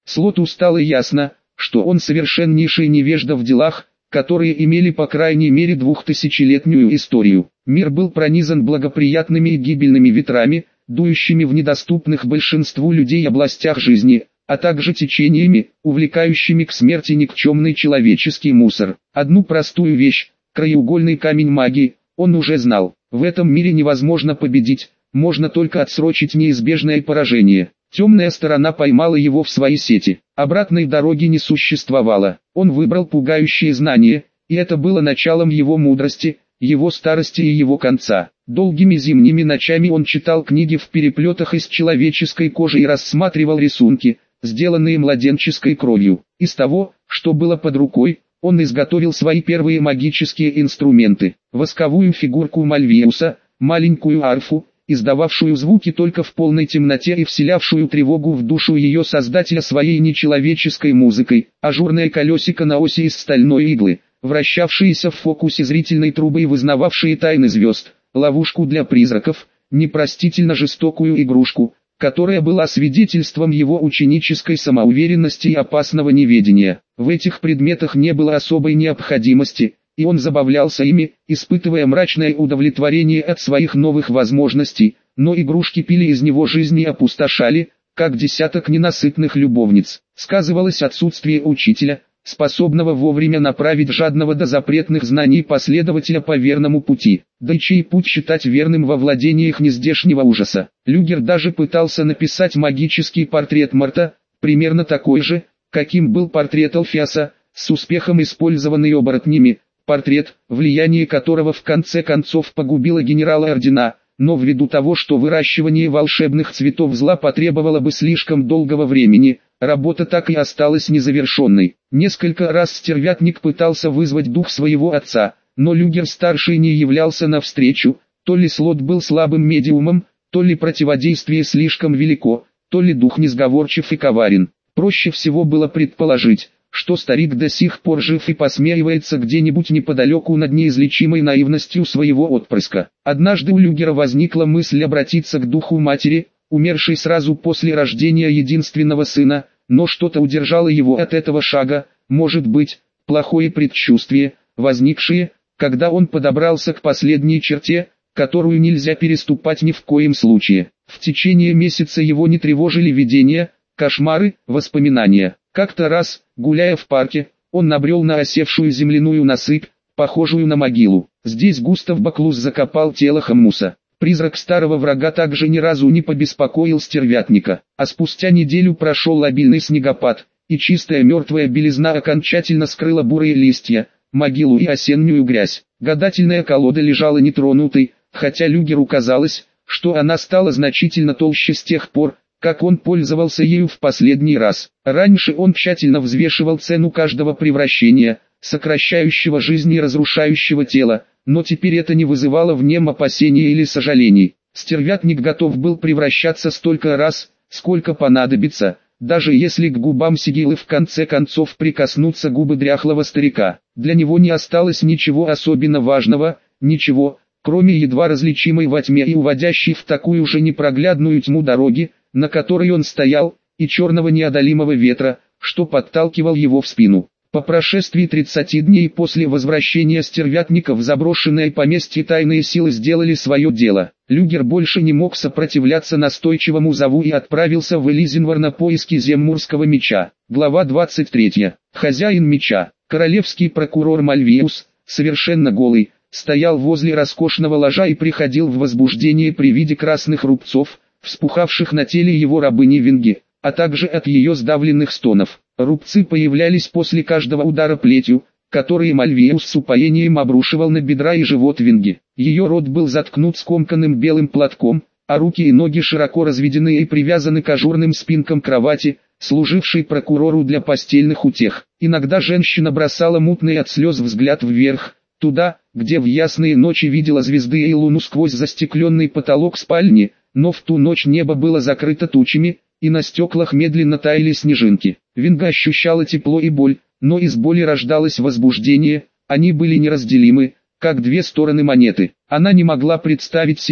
Слоту стало ясно, что он совершеннейший невежда в делах, которые имели по крайней мере 2000-летнюю историю. Мир был пронизан благоприятными и гибельными ветрами, дующими в недоступных большинству людей областях жизни, а также течениями, увлекающими к смерти никчемный человеческий мусор. Одну простую вещь, краеугольный камень магии, он уже знал. В этом мире невозможно победить, можно только отсрочить неизбежное поражение. Темная сторона поймала его в свои сети. Обратной дороги не существовало. Он выбрал пугающие знания, и это было началом его мудрости, его старости и его конца. Долгими зимними ночами он читал книги в переплетах из человеческой кожи и рассматривал рисунки, сделанные младенческой кровью. Из того, что было под рукой, он изготовил свои первые магические инструменты. Восковую фигурку Мальвиуса, маленькую арфу, издававшую звуки только в полной темноте и вселявшую тревогу в душу ее создателя своей нечеловеческой музыкой, ажурное колесико на оси из стальной иглы, вращавшиеся в фокусе зрительной трубы и вызнававшие тайны звезд, ловушку для призраков, непростительно жестокую игрушку, которая была свидетельством его ученической самоуверенности и опасного неведения. В этих предметах не было особой необходимости, и он забавлялся ими, испытывая мрачное удовлетворение от своих новых возможностей, но игрушки пили из него жизнь и опустошали, как десяток ненасытных любовниц. Сказывалось отсутствие учителя, способного вовремя направить жадного до запретных знаний последователя по верному пути, да и чей путь считать верным во владениях нездешнего ужаса. Люгер даже пытался написать магический портрет Марта, примерно такой же, каким был портрет Алфеаса, с успехом использованный оборотнями, портрет, влияние которого в конце концов погубило генерала ордена, но ввиду того, что выращивание волшебных цветов зла потребовало бы слишком долгого времени, работа так и осталась незавершенной. Несколько раз стервятник пытался вызвать дух своего отца, но Люгер-старший не являлся навстречу, то ли Слот был слабым медиумом, то ли противодействие слишком велико, то ли дух несговорчив и коварен. Проще всего было предположить, что старик до сих пор жив и посмеивается где-нибудь неподалеку над неизлечимой наивностью своего отпрыска. Однажды у Люгера возникла мысль обратиться к духу матери, умершей сразу после рождения единственного сына, но что-то удержало его от этого шага, может быть, плохое предчувствие, возникшее, когда он подобрался к последней черте, которую нельзя переступать ни в коем случае. В течение месяца его не тревожили видения, кошмары, воспоминания. Как-то раз, гуляя в парке, он набрел на осевшую земляную насыпь, похожую на могилу. Здесь Густав Баклус закопал тело Хаммуса. Призрак старого врага также ни разу не побеспокоил стервятника, а спустя неделю прошел лобильный снегопад, и чистая мертвая белизна окончательно скрыла бурые листья, могилу и осеннюю грязь. Гадательная колода лежала нетронутой, хотя Люгеру казалось, что она стала значительно толще с тех пор, как он пользовался ею в последний раз. Раньше он тщательно взвешивал цену каждого превращения, сокращающего жизнь и разрушающего тело, но теперь это не вызывало в нем опасений или сожалений. Стервятник готов был превращаться столько раз, сколько понадобится, даже если к губам Сигилы в конце концов прикоснутся губы дряхлого старика. Для него не осталось ничего особенно важного, ничего, кроме едва различимой во тьме и уводящей в такую же непроглядную тьму дороги, на которой он стоял, и черного неодолимого ветра, что подталкивал его в спину. По прошествии 30 дней после возвращения стервятника в заброшенное поместье тайные силы сделали свое дело. Люгер больше не мог сопротивляться настойчивому зову и отправился в Элизинвар на поиски Земмурского меча. Глава 23. Хозяин меча, королевский прокурор Мальвиус, совершенно голый, стоял возле роскошного ложа и приходил в возбуждение при виде красных рубцов, вспухавших на теле его рабыни Винги, а также от ее сдавленных стонов. Рубцы появлялись после каждого удара плетью, которые Мальвиус с упоением обрушивал на бедра и живот Винги. Ее рот был заткнут скомканным белым платком, а руки и ноги широко разведены и привязаны к ажурным спинкам кровати, служившей прокурору для постельных утех. Иногда женщина бросала мутный от слез взгляд вверх, туда, где в ясные ночи видела звезды и луну сквозь застекленный потолок спальни, но в ту ночь небо было закрыто тучами, и на стеклах медленно таяли снежинки. Винга ощущала тепло и боль, но из боли рождалось возбуждение, они были неразделимы, как две стороны монеты. Она не могла представить себе,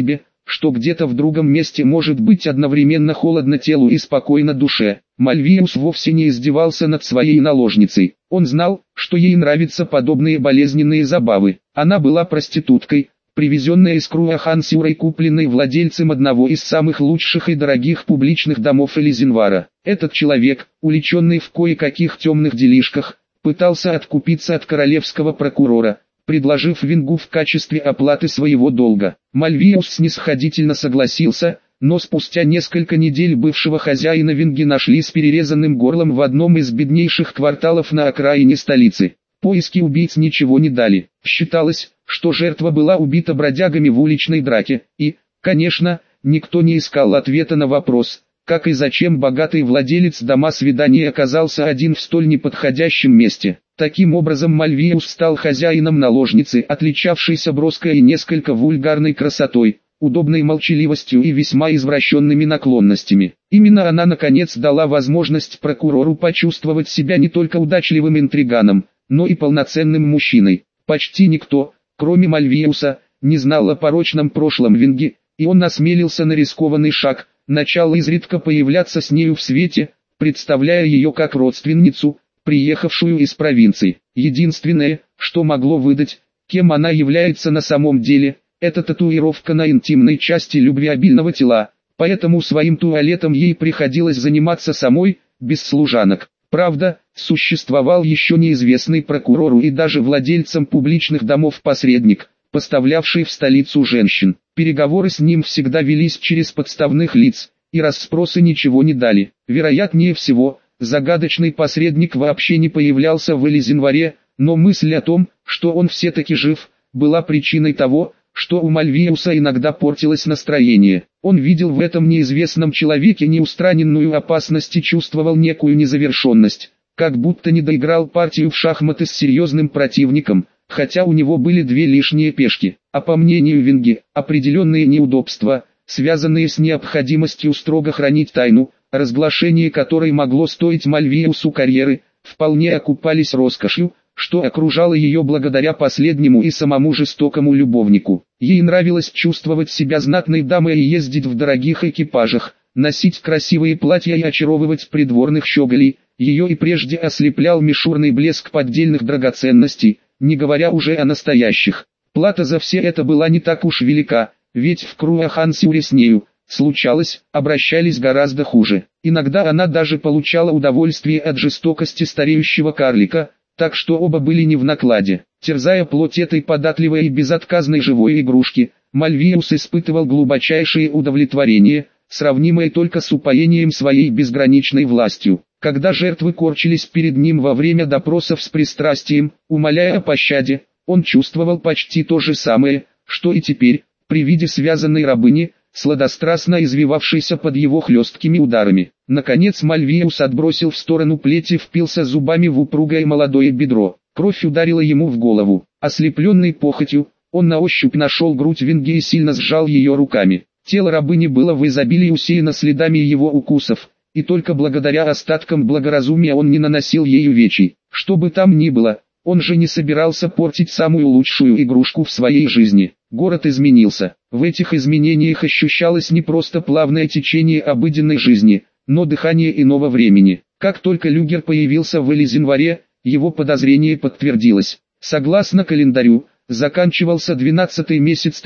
что где-то в другом месте может быть одновременно холодно телу и спокойно душе. Мальвиус вовсе не издевался над своей наложницей. Он знал, что ей нравятся подобные болезненные забавы. Она была проституткой, привезенная из Круахансюра и купленной владельцем одного из самых лучших и дорогих публичных домов Элизинвара. Этот человек, увлеченный в кое-каких темных делишках, пытался откупиться от королевского прокурора, предложив Вингу в качестве оплаты своего долга. Мальвиус снисходительно согласился, но спустя несколько недель бывшего хозяина Винги нашли с перерезанным горлом в одном из беднейших кварталов на окраине столицы. Поиски убийц ничего не дали. Считалось, что жертва была убита бродягами в уличной драке, и, конечно, никто не искал ответа на вопрос, как и зачем богатый владелец дома свиданий оказался один в столь неподходящем месте. Таким образом Мальвиус стал хозяином наложницы, отличавшейся броской и несколько вульгарной красотой, удобной молчаливостью и весьма извращенными наклонностями. Именно она наконец дала возможность прокурору почувствовать себя не только удачливым интриганом, но и полноценным мужчиной. Почти никто, кроме Мальвиуса, не знал о порочном прошлом Винги, и он осмелился на рискованный шаг, начал изредка появляться с нею в свете, представляя ее как родственницу, приехавшую из провинции. Единственное, что могло выдать, кем она является на самом деле, это татуировка на интимной части любвеобильного тела, поэтому своим туалетом ей приходилось заниматься самой, без служанок. Правда, существовал еще неизвестный прокурору и даже владельцам публичных домов посредник, поставлявший в столицу женщин. Переговоры с ним всегда велись через подставных лиц, и расспросы ничего не дали. Вероятнее всего, загадочный посредник вообще не появлялся в Элизинваре, но мысль о том, что он все-таки жив, была причиной того, что у Мальвиуса иногда портилось настроение. Он видел в этом неизвестном человеке неустраненную опасность и чувствовал некую незавершенность, как будто не доиграл партию в шахматы с серьезным противником, хотя у него были две лишние пешки. А по мнению Винги, определенные неудобства, связанные с необходимостью строго хранить тайну, разглашение которой могло стоить Мальвиусу карьеры, вполне окупались роскошью, что окружало ее благодаря последнему и самому жестокому любовнику. Ей нравилось чувствовать себя знатной дамой и ездить в дорогих экипажах, носить красивые платья и очаровывать придворных щеголей. Ее и прежде ослеплял мишурный блеск поддельных драгоценностей, не говоря уже о настоящих. Плата за все это была не так уж велика, ведь в Круахансюре с нею, случалось, обращались гораздо хуже. Иногда она даже получала удовольствие от жестокости стареющего карлика, так что оба были не в накладе. Терзая плоть этой податливой и безотказной живой игрушки, Мальвиус испытывал глубочайшее удовлетворение, сравнимое только с упоением своей безграничной властью. Когда жертвы корчились перед ним во время допросов с пристрастием, умоляя о пощаде, он чувствовал почти то же самое, что и теперь, при виде связанной рабыни, сладострастно извивавшейся под его хлесткими ударами. Наконец Мальвиус отбросил в сторону плеть и впился зубами в упругое молодое бедро. Кровь ударила ему в голову. Ослепленный похотью, он на ощупь нашел грудь Винги и сильно сжал ее руками. Тело рабыни было в изобилии усеяно следами его укусов, и только благодаря остаткам благоразумия он не наносил ей увечий. Что бы там ни было, он же не собирался портить самую лучшую игрушку в своей жизни. Город изменился. В этих изменениях ощущалось не просто плавное течение обыденной жизни, но дыхание иного времени. Как только Люгер появился в Элизинваре, его подозрение подтвердилось. Согласно календарю, заканчивался 12-й месяц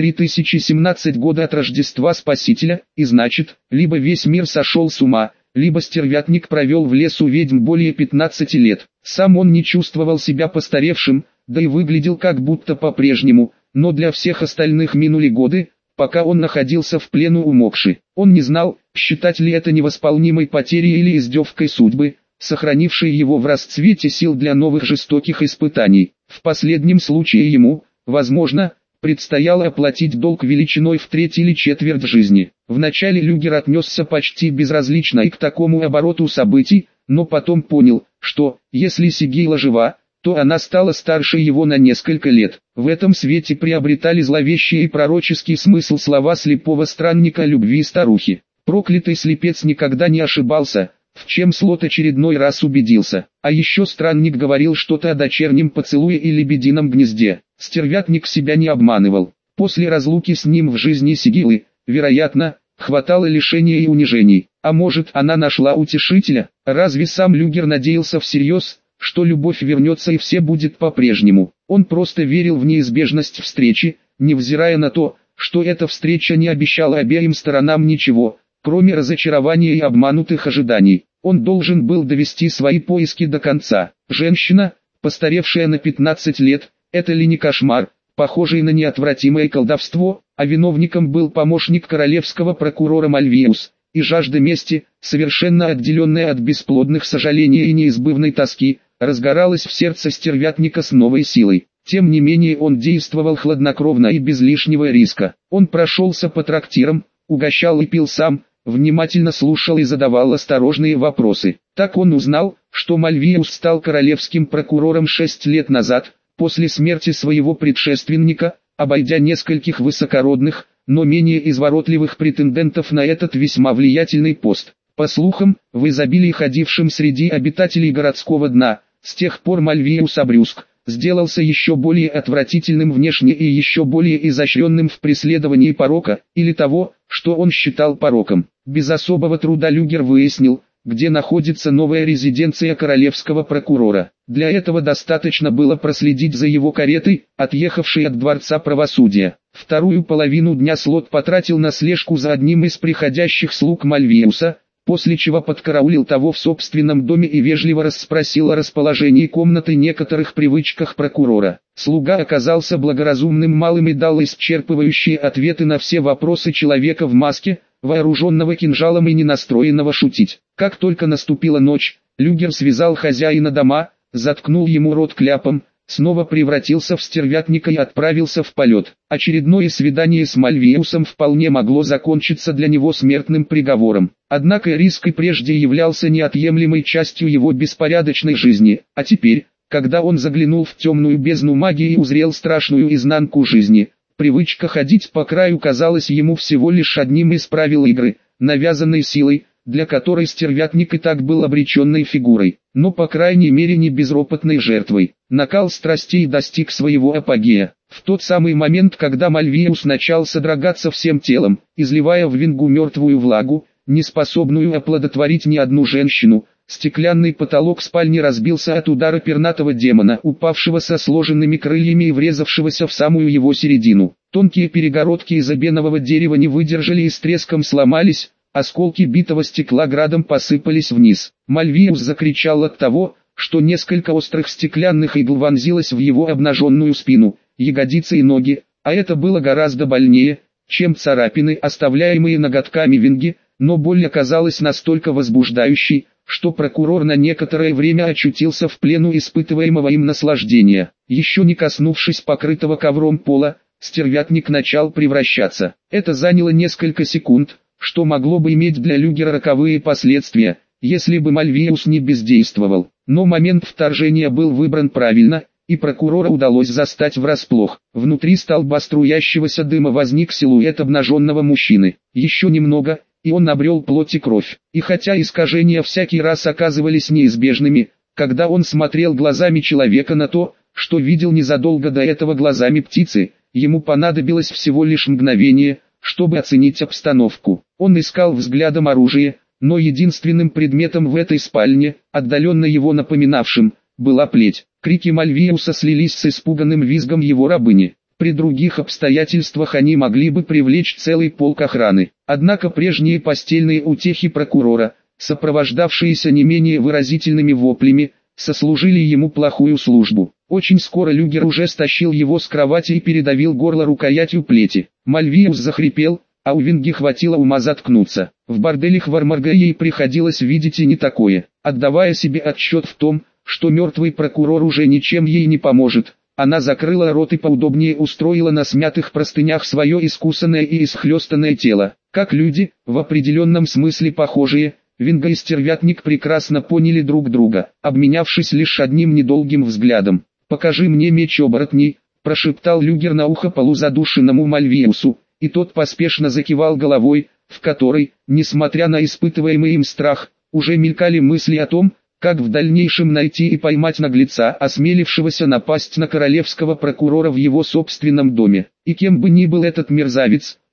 3017 года от Рождества Спасителя, и значит, либо весь мир сошел с ума, либо стервятник провел в лесу ведьм более 15 лет. Сам он не чувствовал себя постаревшим, да и выглядел как будто по-прежнему, но для всех остальных минули годы, пока он находился в плену у Мокши. Он не знал, считать ли это невосполнимой потерей или издевкой судьбы, сохранившей его в расцвете сил для новых жестоких испытаний. В последнем случае ему, возможно, предстояло оплатить долг величиной в треть или четверть жизни. Вначале Люгер отнесся почти безразлично и к такому обороту событий, но потом понял, что, если Сигейла жива, то она стала старше его на несколько лет. В этом свете приобретали зловещий и пророческий смысл слова слепого странника любви старухи. Проклятый слепец никогда не ошибался, в чем Слот очередной раз убедился. А еще странник говорил что-то о дочернем поцелуе и лебедином гнезде. Стервятник себя не обманывал. После разлуки с ним в жизни Сигилы, вероятно, хватало лишения и унижений. А может, она нашла утешителя? Разве сам Люгер надеялся всерьез, что любовь вернется и все будет по-прежнему? Он просто верил в неизбежность встречи, невзирая на то, что эта встреча не обещала обеим сторонам ничего, кроме разочарования и обманутых ожиданий. Он должен был довести свои поиски до конца. Женщина, постаревшая на 15 лет, это ли не кошмар, похожий на неотвратимое колдовство, а виновником был помощник королевского прокурора Мальвиус, и жажда мести, совершенно отделенная от бесплодных сожалений и неизбывной тоски, разгоралась в сердце стервятника с новой силой. Тем не менее он действовал хладнокровно и без лишнего риска. Он прошелся по трактирам, угощал и пил сам, внимательно слушал и задавал осторожные вопросы. Так он узнал, что Мальвиус стал королевским прокурором 6 лет назад, после смерти своего предшественника, обойдя нескольких высокородных, но менее изворотливых претендентов на этот весьма влиятельный пост. По слухам, в изобилии ходившим среди обитателей городского дна, с тех пор Мальвиус Обрюск сделался еще более отвратительным внешне и еще более изощренным в преследовании порока, или того, что он считал пороком. Без особого труда Люгер выяснил, где находится новая резиденция королевского прокурора. Для этого достаточно было проследить за его каретой, отъехавшей от дворца правосудия. Вторую половину дня Слот потратил на слежку за одним из приходящих слуг Мальвиуса, после чего подкараулил того в собственном доме и вежливо расспросил о расположении комнаты и некоторых привычках прокурора. Слуга оказался благоразумным малым и дал исчерпывающие ответы на все вопросы человека в маске, вооруженного кинжалом и не настроенного шутить. Как только наступила ночь, Люгер связал хозяина дома, заткнул ему рот кляпом, снова превратился в стервятника и отправился в полет. Очередное свидание с Мальвиусом вполне могло закончиться для него смертным приговором. Однако риск и прежде являлся неотъемлемой частью его беспорядочной жизни, а теперь, когда он заглянул в темную бездну магии и узрел страшную изнанку жизни, привычка ходить по краю казалась ему всего лишь одним из правил игры, навязанной силой, для которой стервятник и так был обреченной фигурой, но по крайней мере не безропотной жертвой. Накал страстей достиг своего апогея. В тот самый момент, когда Мальвиус начал содрогаться всем телом, изливая в Вингу мертвую влагу, не способную оплодотворить ни одну женщину, стеклянный потолок спальни разбился от удара пернатого демона, упавшего со сложенными крыльями и врезавшегося в самую его середину. Тонкие перегородки из обенового дерева не выдержали и с треском сломались, осколки битого стекла градом посыпались вниз. Мальвиус закричал от того, что несколько острых стеклянных игл вонзилось в его обнаженную спину, ягодицы и ноги, а это было гораздо больнее, чем царапины, оставляемые ноготками Винги, но боль оказалась настолько возбуждающей, что прокурор на некоторое время очутился в плену испытываемого им наслаждения. Еще не коснувшись покрытого ковром пола, стервятник начал превращаться. Это заняло несколько секунд, что могло бы иметь для Люгера роковые последствия, если бы Мальвиус не бездействовал. Но момент вторжения был выбран правильно, и прокурора удалось застать врасплох. Внутри столба струящегося дыма возник силуэт обнаженного мужчины. Еще немного, и он обрел плоть и кровь. И хотя искажения всякий раз оказывались неизбежными, когда он смотрел глазами человека на то, что видел незадолго до этого глазами птицы, ему понадобилось всего лишь мгновение, чтобы оценить обстановку. Он искал взглядом оружие, но единственным предметом в этой спальне, отдаленно его напоминавшим, была плеть. Крики Мальвиуса слились с испуганным визгом его рабыни. При других обстоятельствах они могли бы привлечь целый полк охраны. Однако прежние постельные утехи прокурора, сопровождавшиеся не менее выразительными воплями, сослужили ему плохую службу. Очень скоро Люгер уже стащил его с кровати и передавил горло рукоятью плети. Мальвиус захрипел, а у Винги хватило ума заткнуться. В борделях в Армарге ей приходилось видеть и не такое. Отдавая себе отчет в том, что мертвый прокурор уже ничем ей не поможет, она закрыла рот и поудобнее устроила на смятых простынях свое искусанное и исхлестанное тело. Как люди, в определенном смысле похожие, Винга и стервятник прекрасно поняли друг друга, обменявшись лишь одним недолгим взглядом. «Покажи мне меч оборотней», – прошептал Люгер на ухо полузадушенному Мальвиусу, и тот поспешно закивал головой, в которой, несмотря на испытываемый им страх, уже мелькали мысли о том, как в дальнейшем найти и поймать наглеца, осмелившегося напасть на королевского прокурора в его собственном доме. И кем бы ни был этот мерзавец,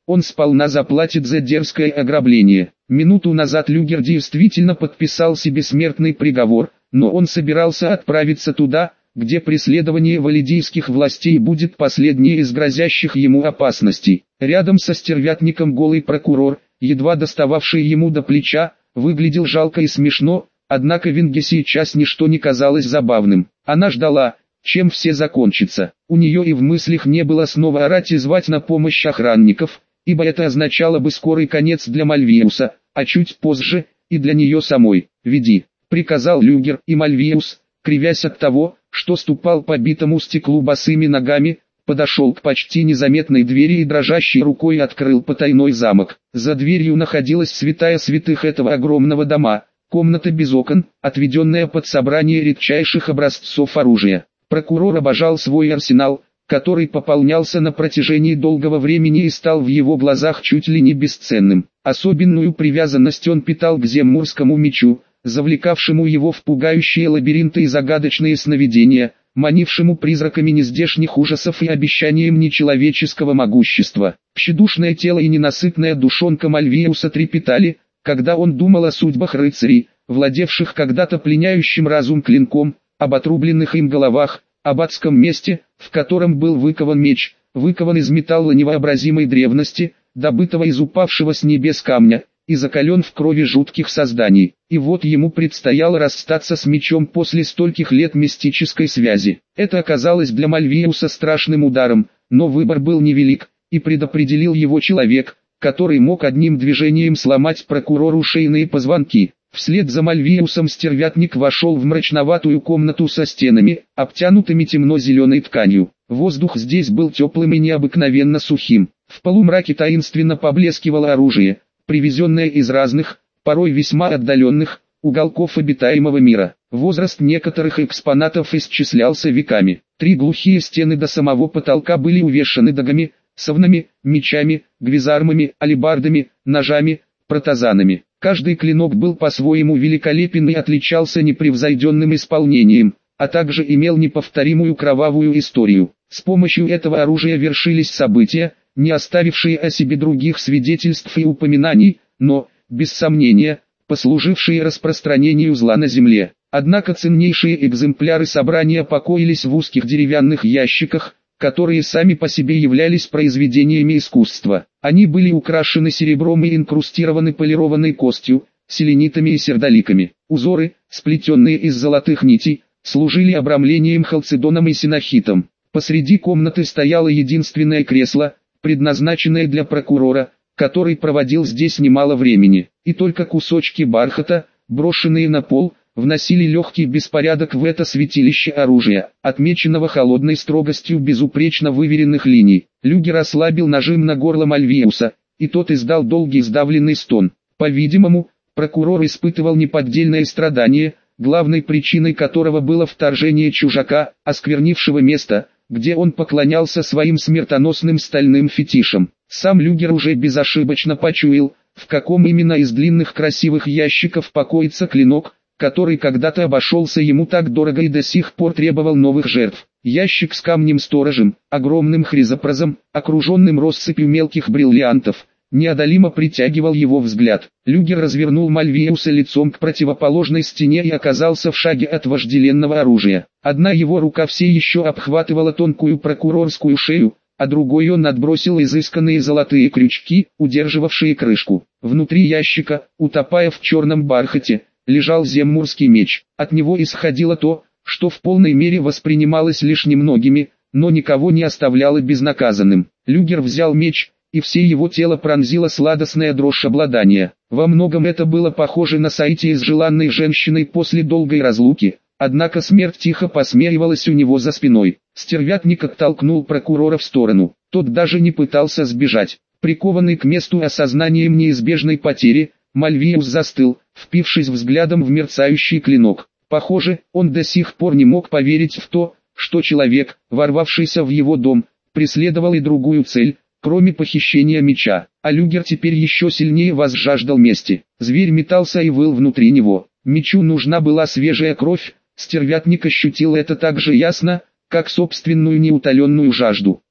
Он сполна заплатит за дерзкое ограбление. Минуту назад Люгер действительно подписал себе смертный приговор, но он собирался отправиться туда, где преследование валидийских властей будет последней из грозящих ему опасностей. Рядом со стервятником голый прокурор, едва достававший ему до плеча, выглядел жалко и смешно, однако Винге сейчас ничто не казалось забавным. Она ждала, чем все закончится. У нее и в мыслях не было снова орать и звать на помощь охранников, ибо это означало бы скорый конец для Мальвиуса, а чуть позже и для нее самой. «Веди», — приказал Люгер, и Мальвиус, кривясь от того, что ступал по битому стеклу босыми ногами, подошел к почти незаметной двери и дрожащей рукой открыл потайной замок. За дверью находилась святая святых этого огромного дома, комната без окон, отведенная под собрание редчайших образцов оружия. Прокурор обожал свой арсенал, который пополнялся на протяжении долгого времени и стал в его глазах чуть ли не бесценным. Особенную привязанность он питал к земмурскому мечу, завлекавшему его в пугающие лабиринты и загадочные сновидения, манившему призраками нездешних ужасов и обещанием нечеловеческого могущества. Тщедушное тело и ненасытная душонка Мальвиуса трепетали, когда он думал о судьбах рыцарей, владевших когда-то пленяющим разум клинком, об отрубленных им головах, об адском месте, в котором был выкован меч, выкован из металла невообразимой древности, добытого из упавшего с небес камня, и закален в крови жутких созданий. И вот ему предстояло расстаться с мечом после стольких лет мистической связи. Это оказалось для Мальвиуса страшным ударом, но выбор был невелик, и предопределил его человек, который мог одним движением сломать прокурору шейные позвонки. Вслед за Мальвиусом стервятник вошел в мрачноватую комнату со стенами, обтянутыми темно-зеленой тканью. Воздух здесь был теплым и необыкновенно сухим. В полумраке таинственно поблескивало оружие, привезенное из разных, порой весьма отдаленных, уголков обитаемого мира. Возраст некоторых экспонатов исчислялся веками. 3 глухие стены до самого потолка были увешаны дагами, совнами, мечами, гвизармами, алебардами, ножами, протазанами. Каждый клинок был по-своему великолепен и отличался непревзойденным исполнением, а также имел неповторимую кровавую историю. С помощью этого оружия вершились события, не оставившие о себе других свидетельств и упоминаний, но, без сомнения, послужившие распространению зла на земле. Однако ценнейшие экземпляры собрания покоились в узких деревянных ящиках, которые сами по себе являлись произведениями искусства. Они были украшены серебром и инкрустированы полированной костью, селенитами и сердоликами. Узоры, сплетенные из золотых нитей, служили обрамлением халцедоном и синохитом. Посреди комнаты стояло единственное кресло, предназначенное для прокурора, который проводил здесь немало времени. И только кусочки бархата, брошенные на пол, вносили легкий беспорядок в это святилище оружия, отмеченного холодной строгостью безупречно выверенных линий. Люгер ослабил нажим на горло Мальвиуса, и тот издал долгий сдавленный стон. По-видимому, прокурор испытывал неподдельное страдание, главной причиной которого было вторжение чужака, осквернившего место, где он поклонялся своим смертоносным стальным фетишам. Сам Люгер уже безошибочно почуял, в каком именно из длинных красивых ящиков покоится клинок, который когда-то обошелся ему так дорого и до сих пор требовал новых жертв. Ящик с камнем-сторожем, огромным хризопразом, окруженным россыпью мелких бриллиантов, неодолимо притягивал его взгляд. Люгер развернул Мальвиуса лицом к противоположной стене и оказался в шаге от вожделенного оружия. Одна его рука все еще обхватывала тонкую прокурорскую шею, а другой он отбросил изысканные золотые крючки, удерживавшие крышку. Внутри ящика, утопая в черном бархате, лежал земмурский меч. От него исходило то, что в полной мере воспринималось лишь немногими, но никого не оставляло безнаказанным. Люгер взял меч, и все его тело пронзила сладостная дрожь обладания. Во многом это было похоже на соитие с желанной женщиной после долгой разлуки, однако смерть тихо посмеивалась у него за спиной. Стервятник оттолкнул прокурора в сторону. Тот даже не пытался сбежать. Прикованный к месту осознанием неизбежной потери, Мальвиус застыл, впившись взглядом в мерцающий клинок. Похоже, он до сих пор не мог поверить в то, что человек, ворвавшийся в его дом, преследовал и другую цель, кроме похищения меча. А Люгер теперь еще сильнее возжаждал мести. Зверь метался и выл внутри него. Мечу нужна была свежая кровь, стервятник ощутил это так же ясно, как собственную неутоленную жажду.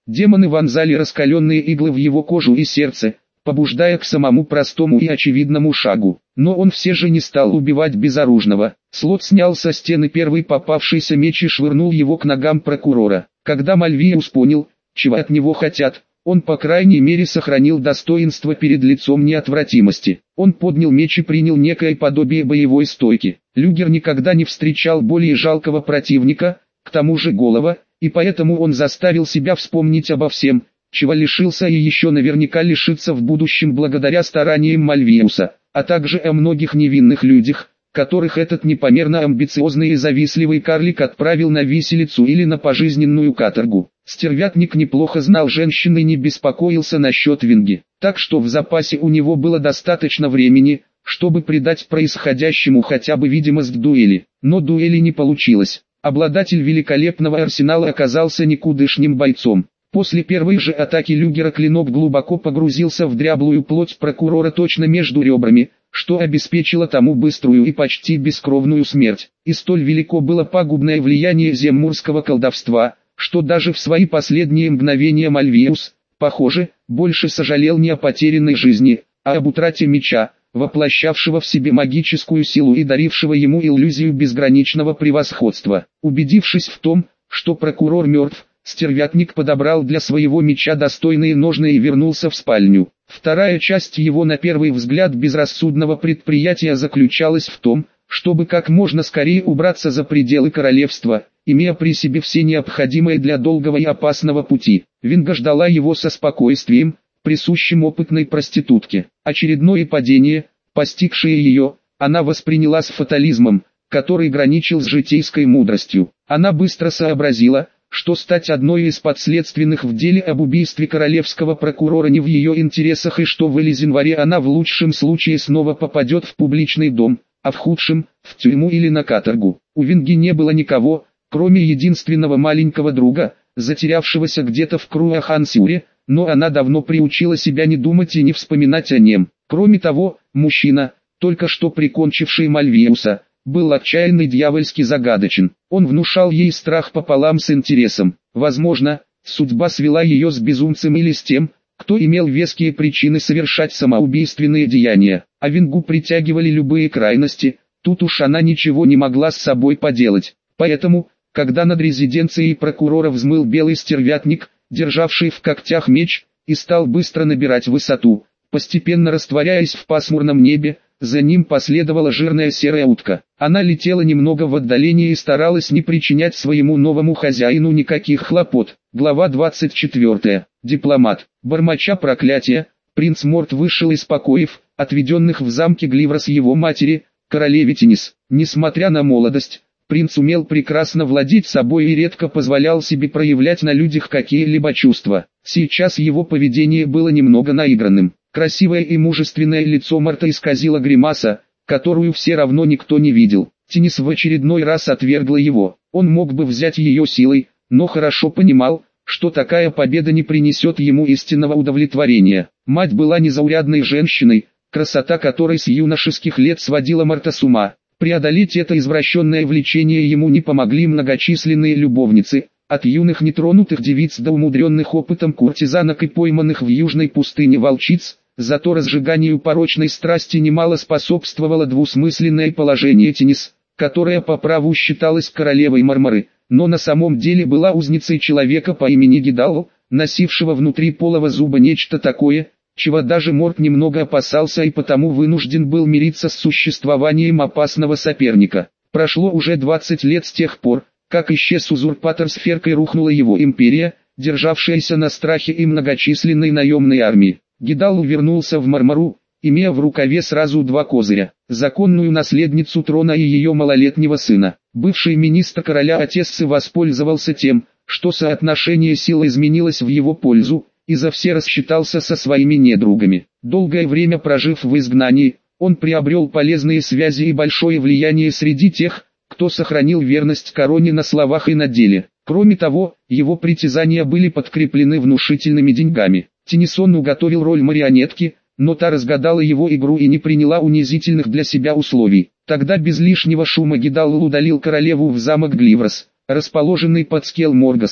Демоны вонзали раскаленные иглы в его кожу и сердце, побуждая к самому простому и очевидному шагу. Но он все же не стал убивать безоружного. Слот снял со стены первый попавшийся меч и швырнул его к ногам прокурора. Когда Мальвиус понял, чего от него хотят, он по крайней мере сохранил достоинство перед лицом неотвратимости. Он поднял меч и принял некое подобие боевой стойки. Люгер никогда не встречал более жалкого противника, к тому же голого, и поэтому он заставил себя вспомнить обо всем, чего лишился и еще наверняка лишится в будущем благодаря стараниям Мальвиуса, а также о многих невинных людях, которых этот непомерно амбициозный и завистливый карлик отправил на виселицу или на пожизненную каторгу. Стервятник неплохо знал женщин и не беспокоился насчет Винги, так что в запасе у него было достаточно времени, чтобы придать происходящему хотя бы видимость дуэли. Но дуэли не получилось. Обладатель великолепного арсенала оказался никудышным бойцом. После первой же атаки Люгера клинок глубоко погрузился в дряблую плоть прокурора точно между ребрами, что обеспечило тому быструю и почти бескровную смерть. И столь велико было пагубное влияние земмурского колдовства, что даже в свои последние мгновения Мальвиус, похоже, больше сожалел не о потерянной жизни, а об утрате меча, воплощавшего в себе магическую силу и дарившего ему иллюзию безграничного превосходства. Убедившись в том, что прокурор мертв, Стервятник подобрал для своего меча достойные ножны и вернулся в спальню. Вторая часть его на первый взгляд безрассудного предприятия заключалась в том, чтобы как можно скорее убраться за пределы королевства, имея при себе все необходимое для долгого и опасного пути. Винга ждала его со спокойствием, присущим опытной проститутке. Очередное падение, постигшее ее, она восприняла с фатализмом, который граничил с житейской мудростью. Она быстро сообразила, что стать одной из подследственных в деле об убийстве королевского прокурора не в ее интересах и что в Элизенваре она в лучшем случае снова попадет в публичный дом, а в худшем – в тюрьму или на каторгу. У Винги не было никого, кроме единственного маленького друга, затерявшегося где-то в Круахансюре, но она давно приучила себя не думать и не вспоминать о нем. Кроме того, мужчина, только что прикончивший Мальвиуса, был отчаянно и дьявольски загадочен. Он внушал ей страх пополам с интересом. Возможно, судьба свела ее с безумцем или с тем, кто имел веские причины совершать самоубийственные деяния. А Вингу притягивали любые крайности, тут уж она ничего не могла с собой поделать. Поэтому, когда над резиденцией прокурора взмыл белый стервятник, державший в когтях меч, и стал быстро набирать высоту, постепенно растворяясь в пасмурном небе, за ним последовала жирная серая утка. Она летела немного в отдалении и старалась не причинять своему новому хозяину никаких хлопот. Глава 24. Дипломат. Бормоча проклятия, принц Морт вышел из покоев, отведенных в замке Гливрос его матери, королеве Тенис. Несмотря на молодость, принц умел прекрасно владеть собой и редко позволял себе проявлять на людях какие-либо чувства. Сейчас его поведение было немного наигранным. Красивое и мужественное лицо Марта исказило гримаса, которую все равно никто не видел. Тенис в очередной раз отвергла его. Он мог бы взять ее силой, но хорошо понимал, что такая победа не принесет ему истинного удовлетворения. Мать была незаурядной женщиной, красота которой с юношеских лет сводила Марта с ума. Преодолеть это извращенное влечение ему не помогли многочисленные любовницы, от юных нетронутых девиц до умудренных опытом куртизанок и пойманных в южной пустыне волчиц. Зато разжиганию порочной страсти немало способствовало двусмысленное положение Тенис, которая по праву считалась королевой Мармары, но на самом деле была узницей человека по имени Гидалл, носившего внутри полого зуба нечто такое, чего даже Морт немного опасался и потому вынужден был мириться с существованием опасного соперника. Прошло уже 20 лет с тех пор, как исчез узурпатор Сферк и рухнула его империя, державшаяся на страхе и многочисленной наемной армии. Гидалл вернулся в Мармару, имея в рукаве сразу два козыря: законную наследницу трона и ее малолетнего сына. Бывший министр короля Отессы воспользовался тем, что соотношение сил изменилось в его пользу, и за все рассчитался со своими недругами. Долгое время прожив в изгнании, он приобрел полезные связи и большое влияние среди тех, кто сохранил верность короне на словах и на деле. Кроме того, его притязания были подкреплены внушительными деньгами. Теннисон уготовил роль марионетки, но та разгадала его игру и не приняла унизительных для себя условий. Тогда без лишнего шума Гидалл удалил королеву в замок Гливрос, расположенный под Скел-Моргасом,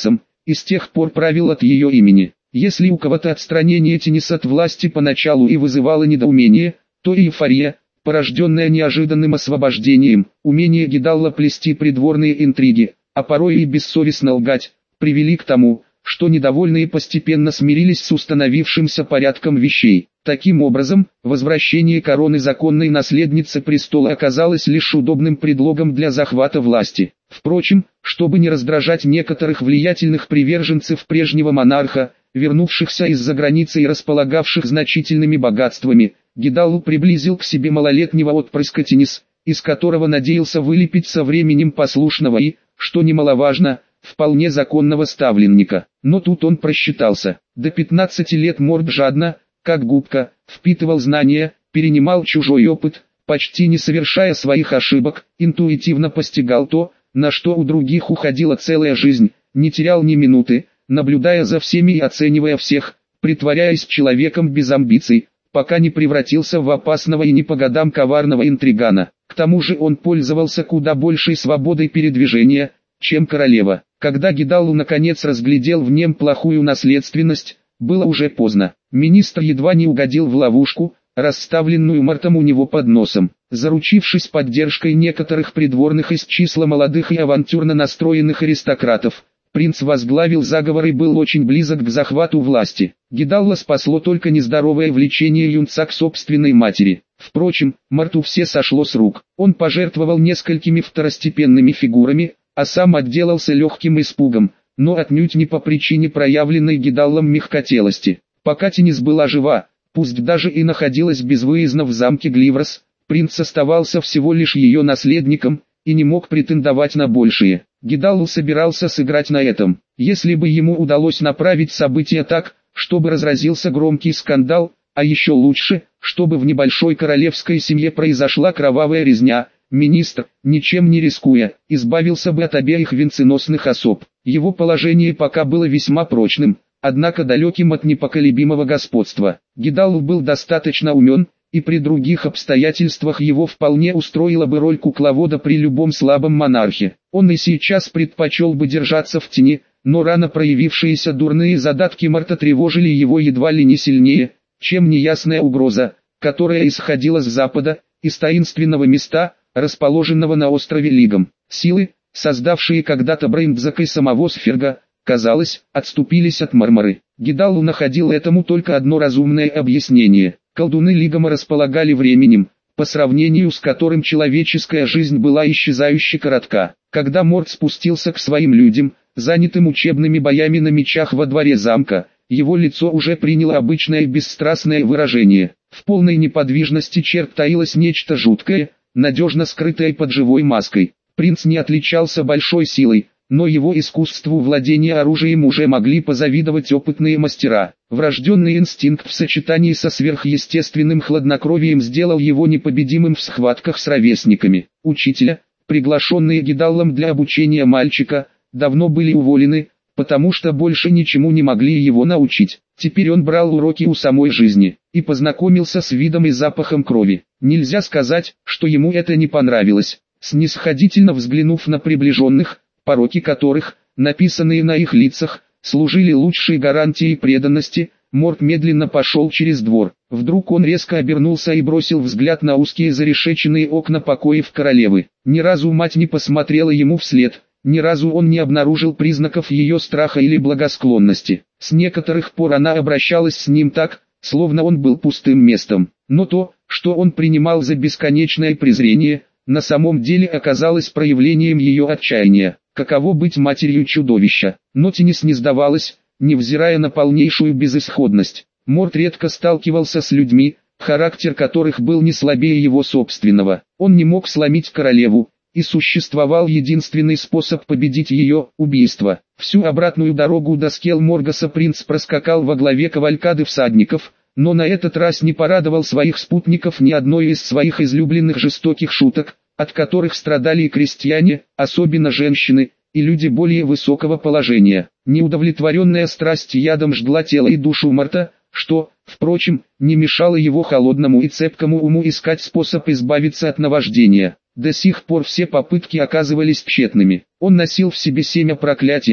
и с тех пор правил от ее имени. Если у кого-то отстранение Тенис от власти поначалу и вызывало недоумение, то эйфория, порожденная неожиданным освобождением, умение Гидалла плести придворные интриги, а порой и бессовестно лгать, привели к тому, что недовольные постепенно смирились с установившимся порядком вещей. Таким образом, возвращение короны законной наследницы престола оказалось лишь удобным предлогом для захвата власти. Впрочем, чтобы не раздражать некоторых влиятельных приверженцев прежнего монарха, вернувшихся из-за границы и располагавших значительными богатствами, Гидаллу приблизил к себе малолетнего отпрыска Тенис, из которого надеялся вылепить со временем послушного и, что немаловажно, вполне законного ставленника. Но тут он просчитался. До 15 лет Морд жадно, как губка, впитывал знания, перенимал чужой опыт, почти не совершая своих ошибок, интуитивно постигал то, на что у других уходила целая жизнь, не терял ни минуты, наблюдая за всеми и оценивая всех, притворяясь человеком без амбиций, пока не превратился в опасного и не по годам коварного интригана. К тому же он пользовался куда большей свободой передвижения, чем королева. Когда Гидаллу наконец разглядел в нем плохую наследственность, было уже поздно. Министр едва не угодил в ловушку, расставленную Мортом у него под носом. Заручившись поддержкой некоторых придворных из числа молодых и авантюрно настроенных аристократов, принц возглавил заговор и был очень близок к захвату власти. Гидалла спасло только нездоровое влечение юнца к собственной матери. Впрочем, Морту все сошло с рук. Он пожертвовал несколькими второстепенными фигурами, а сам отделался легким испугом, но отнюдь не по причине проявленной Гидаллом мягкотелости. Пока Тенис была жива, пусть даже и находилась безвыездно в замке Гливрос, принц оставался всего лишь ее наследником, и не мог претендовать на большее. Гидаллу собирался сыграть на этом. Если бы ему удалось направить события так, чтобы разразился громкий скандал, а еще лучше, чтобы в небольшой королевской семье произошла кровавая резня, министр, ничем не рискуя, избавился бы от обеих венценосных особ. Его положение пока было весьма прочным, однако далеким от непоколебимого господства. Гидалл был достаточно умен, и при других обстоятельствах его вполне устроила бы роль кукловода при любом слабом монархе. Он и сейчас предпочел бы держаться в тени, но рано проявившиеся дурные задатки Морта тревожили его едва ли не сильнее, чем неясная угроза, которая исходила с запада, из таинственного места, расположенного на острове Лигом. Силы, создавшие когда-то Брейндзак и самого Сферга, казалось, отступились от Мармары. Гидаллу находил этому только одно разумное объяснение. Колдуны Лигома располагали временем, по сравнению с которым человеческая жизнь была исчезающе коротка. Когда Морт спустился к своим людям, занятым учебными боями на мечах во дворе замка, его лицо уже приняло обычное бесстрастное выражение. В полной неподвижности черт таилось нечто жуткое, надежно скрытое под живой маской. Принц не отличался большой силой, но его искусству владения оружием уже могли позавидовать опытные мастера. Врожденный инстинкт в сочетании со сверхъестественным хладнокровием сделал его непобедимым в схватках с ровесниками. Учителя, приглашенные Гидаллом для обучения мальчика, давно были уволены, потому что больше ничему не могли его научить. Теперь он брал уроки у самой жизни, и познакомился с видом и запахом крови. Нельзя сказать, что ему это не понравилось. Снисходительно взглянув на приближенных, пороки которых, написанные на их лицах, служили лучшей гарантией преданности, Морт медленно пошел через двор. Вдруг он резко обернулся и бросил взгляд на узкие зарешеченные окна покоев королевы. Ни разу мать не посмотрела ему вслед, ни разу он не обнаружил признаков ее страха или благосклонности. С некоторых пор она обращалась с ним так, словно он был пустым местом. Но то, что он принимал за бесконечное презрение, на самом деле оказалось проявлением ее отчаяния. Каково быть матерью чудовища? Но Тенис не сдавалась, невзирая на полнейшую безысходность. Морт редко сталкивался с людьми, характер которых был не слабее его собственного. Он не мог сломить королеву, и существовал единственный способ победить ее – убийство. Всю обратную дорогу до скел Моргаса принц проскакал во главе кавалькады всадников, но на этот раз не порадовал своих спутников ни одной из своих излюбленных жестоких шуток, от которых страдали и крестьяне, особенно женщины, и люди более высокого положения. Неудовлетворенная страсть ядом жгла тело и душу Морта, что, впрочем, не мешало его холодному и цепкому уму искать способ избавиться от наваждения. До сих пор все попытки оказывались тщетными. Он носил в себе семя проклятия,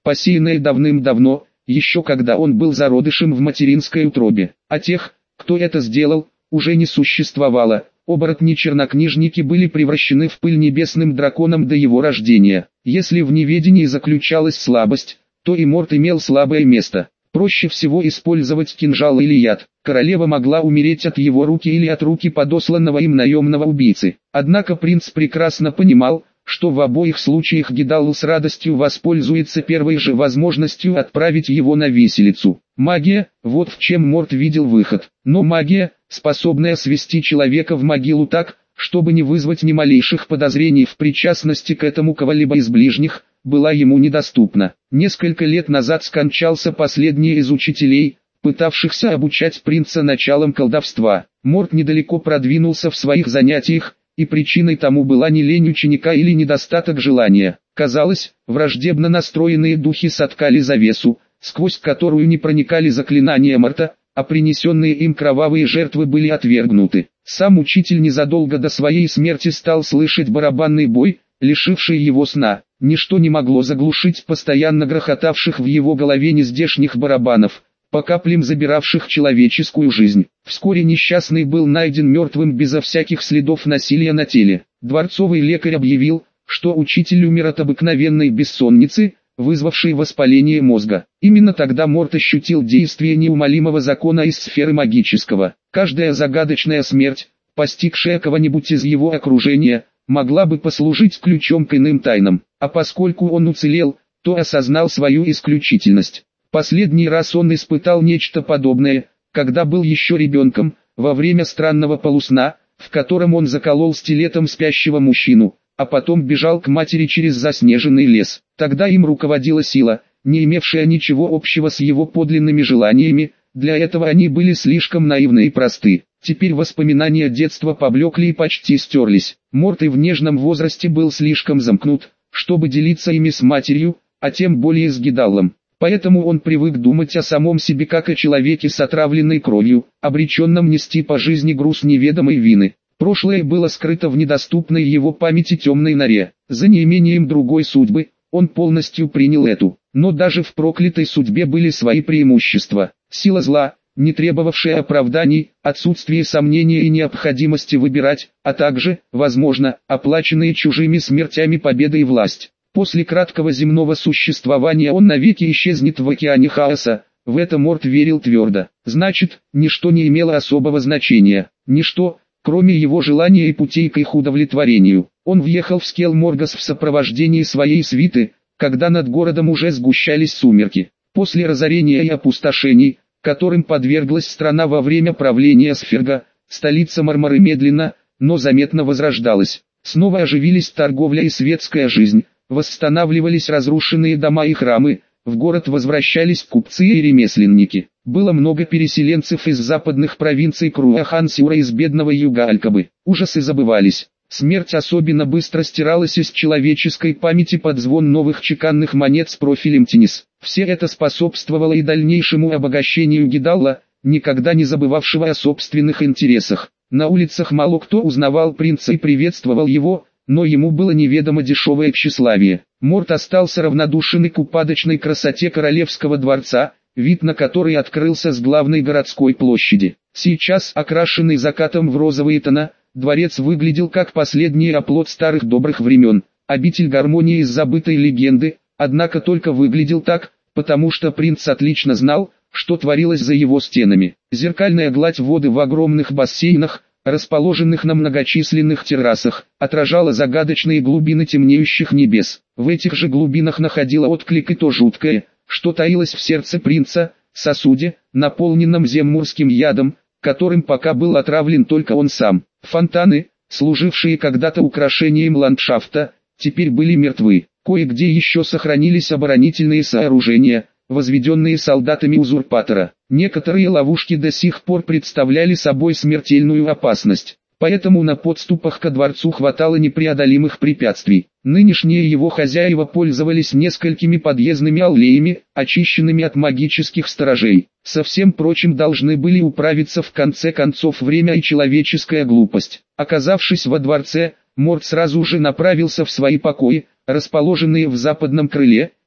посеянное давным-давно, еще когда он был зародышем в материнской утробе. А тех, кто это сделал, уже не существовало. Оборотни-чернокнижники были превращены в пыль небесным драконом до его рождения. Если в неведении заключалась слабость, то и Морт имел слабое место. Проще всего использовать кинжал или яд. Королева могла умереть от его руки или от руки подосланного им наемного убийцы. Однако принц прекрасно понимал, что в обоих случаях Гидалл с радостью воспользуется первой же возможностью отправить его на виселицу. Магия – вот в чем Морт видел выход. Но магия, способная свести человека в могилу так, чтобы не вызвать ни малейших подозрений в причастности к этому кого-либо из ближних, была ему недоступна. Несколько лет назад скончался последний из учителей, пытавшихся обучать принца началам колдовства. Морт недалеко продвинулся в своих занятиях, и причиной тому была не лень ученика или недостаток желания. Казалось, враждебно настроенные духи соткали завесу, сквозь которую не проникали заклинания Морта, а принесенные им кровавые жертвы были отвергнуты. Сам учитель незадолго до своей смерти стал слышать барабанный бой, лишивший его сна. Ничто не могло заглушить постоянно грохотавших в его голове нездешних барабанов, по каплям забиравших человеческую жизнь. Вскоре несчастный был найден мертвым безо всяких следов насилия на теле. Дворцовый лекарь объявил, что учитель умер от обыкновенной бессонницы, вызвавшей воспаление мозга. Именно тогда Морт ощутил действие неумолимого закона из сферы магического. Каждая загадочная смерть, постигшая кого-нибудь из его окружения, могла бы послужить ключом к иным тайнам. А поскольку он уцелел, то осознал свою исключительность. Последний раз он испытал нечто подобное, когда был еще ребенком, во время странного полусна, в котором он заколол стилетом спящего мужчину, а потом бежал к матери через заснеженный лес. Тогда им руководила сила, не имевшая ничего общего с его подлинными желаниями, для этого они были слишком наивны и просты. Теперь воспоминания детства поблекли и почти стерлись. Морт и в нежном возрасте был слишком замкнут, чтобы делиться ими с матерью, а тем более с Гидаллом. Поэтому он привык думать о самом себе как о человеке с отравленной кровью, обреченном нести по жизни груз неведомой вины. Прошлое было скрыто в недоступной его памяти темной норе. За неимением другой судьбы, он полностью принял эту. Но даже в проклятой судьбе были свои преимущества. Сила зла, не требовавшая оправданий, отсутствие сомнения и необходимости выбирать, а также, возможно, оплаченные чужими смертями победа и власть. После краткого земного существования он навеки исчезнет в океане хаоса, в это Морт верил твердо. Значит, ничто не имело особого значения, ничто, кроме его желания и путей к их удовлетворению. Он въехал в Скел-Моргас в сопровождении своей свиты, когда над городом уже сгущались сумерки. После разорения и опустошений, которым подверглась страна во время правления Сферга, столица Мармары медленно, но заметно возрождалась. Снова оживились торговля и светская жизнь, восстанавливались разрушенные дома и храмы, в город возвращались купцы и ремесленники. Было много переселенцев из западных провинций Круахансиура и из бедного юга Алькабы. Ужасы забывались. Смерть особенно быстро стиралась из человеческой памяти под звон новых чеканных монет с профилем Тенис. Все это способствовало и дальнейшему обогащению Гидалла, никогда не забывавшего о собственных интересах. На улицах мало кто узнавал принца и приветствовал его, но ему было неведомо дешевое тщеславие. Морт остался равнодушен и к упадочной красоте королевского дворца, вид на который открылся с главной городской площади. Сейчас, окрашенный закатом в розовые тона, дворец выглядел как последний оплот старых добрых времен, обитель гармонии из забытой легенды, однако только выглядел так, потому что принц отлично знал, что творилось за его стенами. Зеркальная гладь воды в огромных бассейнах, расположенных на многочисленных террасах, отражала загадочные глубины темнеющих небес. В этих же глубинах находило отклик и то жуткое, что таилось в сердце принца, сосуде, наполненном земмурским ядом, которым пока был отравлен только он сам. Фонтаны, служившие когда-то украшением ландшафта, теперь были мертвы. Кое-где еще сохранились оборонительные сооружения, возведенные солдатами узурпатора. Некоторые ловушки до сих пор представляли собой смертельную опасность, поэтому на подступах ко дворцу хватало непреодолимых препятствий. Нынешние его хозяева пользовались несколькими подъездными аллеями, очищенными от магических сторожей. Со всем прочим должны были управиться в конце концов время и человеческая глупость. Оказавшись во дворце, Морт сразу же направился в свои покои, расположенные в западном крыле,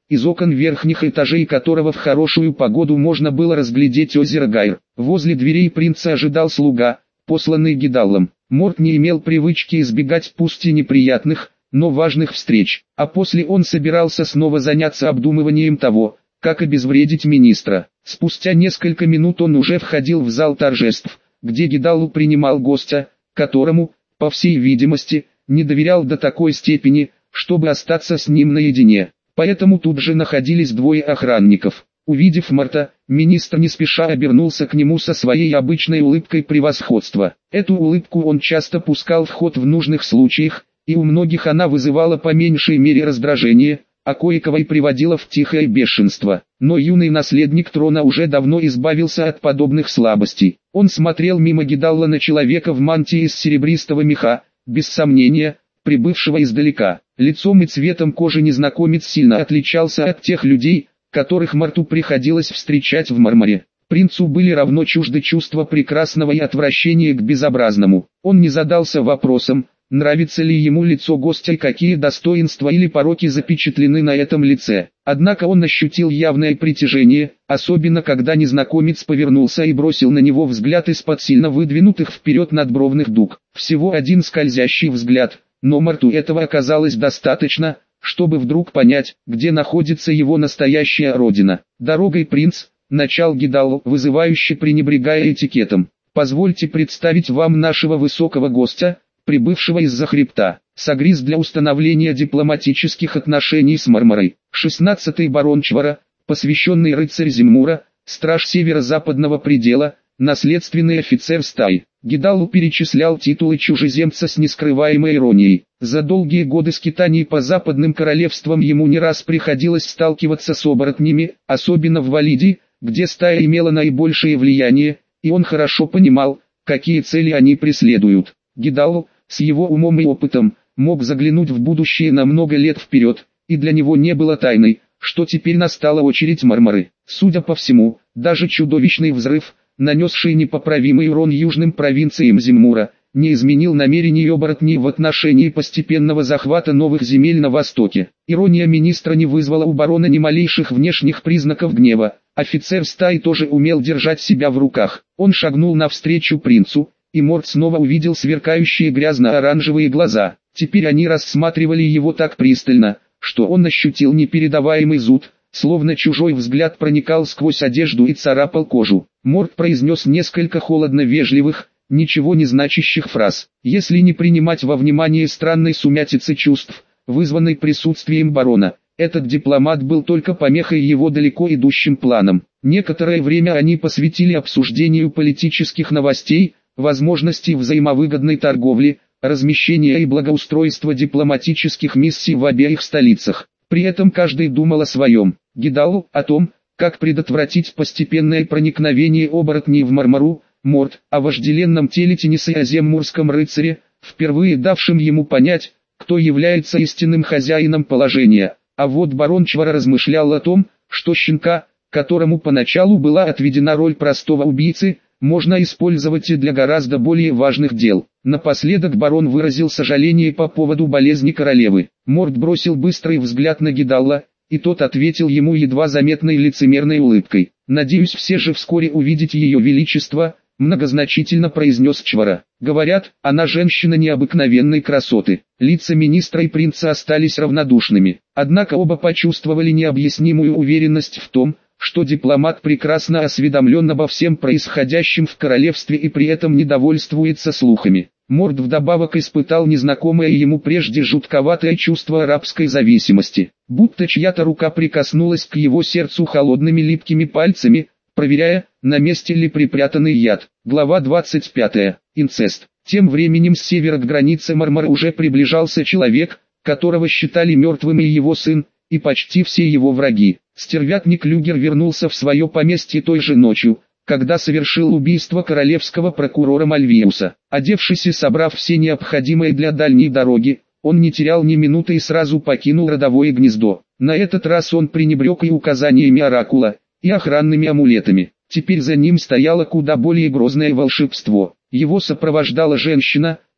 из окон верхних этажей которого в хорошую погоду можно было разглядеть озеро Гайр. Возле дверей принца ожидал слуга, посланный Гидаллом. Морт не имел привычки избегать пусть и неприятных, но важных встреч, а после он собирался снова заняться обдумыванием того, как обезвредить министра. Спустя несколько минут он уже входил в зал торжеств, где Гидаллу принимал гостя, которому, по всей видимости, не доверял до такой степени, чтобы остаться с ним наедине. Поэтому тут же находились двое охранников. Увидев Марта, министр не спеша обернулся к нему со своей обычной улыбкой превосходства. Эту улыбку он часто пускал в ход в нужных случаях, и у многих она вызывала по меньшей мере раздражение, а кое-кого и приводила в тихое бешенство. Но юный наследник трона уже давно избавился от подобных слабостей. Он смотрел мимо Гидалла на человека в мантии из серебристого меха, без сомнения, прибывшего издалека. Лицом и цветом кожи незнакомец сильно отличался от тех людей, которых Марту приходилось встречать в Мармаре. Принцу были равно чужды чувства прекрасного и отвращения к безобразному. Он не задался вопросом, нравится ли ему лицо гостя и какие достоинства или пороки запечатлены на этом лице. Однако он ощутил явное притяжение, особенно когда незнакомец повернулся и бросил на него взгляд из-под сильно выдвинутых вперед надбровных дуг. Всего один скользящий взгляд, но Марту этого оказалось достаточно, чтобы вдруг понять, где находится его настоящая родина. «Дорогой, принц», — начал Гидалл, вызывающе пренебрегая этикетом. «Позвольте представить вам нашего высокого гостя, прибывшего из-за хребта, Сагрис для установления дипломатических отношений с Мармарой. 16-й барон Чвара, посвященный рыцарь Зиммура, страж северо-западного предела, наследственный офицер стаи». Гидалл перечислял титулы чужеземца с нескрываемой иронией. За долгие годы скитаний по западным королевствам ему не раз приходилось сталкиваться с оборотнями, особенно в Валиде, где стая имела наибольшее влияние, и он хорошо понимал, какие цели они преследуют. Гидалл, с его умом и опытом, мог заглянуть в будущее на много лет вперед, и для него не было тайной, что теперь настала очередь Мармары. Судя по всему, даже чудовищный взрыв, нанесший непоправимый урон южным провинциям Зиммура, не изменил намерений оборотней в отношении постепенного захвата новых земель на востоке. Ирония министра не вызвала у барона ни малейших внешних признаков гнева. Офицер стаи тоже умел держать себя в руках. Он шагнул навстречу принцу, и Морт снова увидел сверкающие грязно-оранжевые глаза. Теперь они рассматривали его так пристально, что он ощутил непередаваемый зуд, словно чужой взгляд проникал сквозь одежду и царапал кожу. Морт произнес несколько холодно-вежливых, ничего не значащих фраз. Если не принимать во внимание странной сумятицы чувств, вызванной присутствием барона, этот дипломат был только помехой его далеко идущим планам. Некоторое время они посвятили обсуждению политических новостей, возможностей взаимовыгодной торговли, размещения и благоустройства дипломатических миссий в обеих столицах. При этом каждый думал о своем. Гидалл о том, как предотвратить постепенное проникновение оборотней в Мармару, Морт о вожделенном теле Тениса и о земмурском рыцаре, впервые давшим ему понять, кто является истинным хозяином положения. А вот барон Чвара размышлял о том, что щенка, которому поначалу была отведена роль простого убийцы, можно использовать и для гораздо более важных дел. Напоследок барон выразил сожаление по поводу болезни королевы. Морт бросил быстрый взгляд на Гидалла, и тот ответил ему едва заметной лицемерной улыбкой. «Надеюсь все же вскоре увидеть ее величество», — многозначительно произнес Чвара. «Говорят, она женщина необыкновенной красоты». Лица министра и принца остались равнодушными. Однако оба почувствовали необъяснимую уверенность в том, что дипломат прекрасно осведомлен обо всем происходящем в королевстве и при этом не довольствуется слухами. Морт вдобавок испытал незнакомое ему прежде жутковатое чувство рабской зависимости, будто чья-то рука прикоснулась к его сердцу холодными липкими пальцами, проверяя, на месте ли припрятанный яд. Глава 25. Инцест. Тем временем с севера к границе Мармара уже приближался человек, которого считали мертвым и его сын, и почти все его враги. Стервятник Люгер вернулся в свое поместье той же ночью, когда совершил убийство королевского прокурора Мальвиуса. Одевшись и собрав все необходимое для дальней дороги, он не терял ни минуты и сразу покинул родовое гнездо. На этот раз он пренебрег и указаниями оракула, и охранными амулетами. Теперь за ним стояло куда более грозное волшебство. Его сопровождала женщина,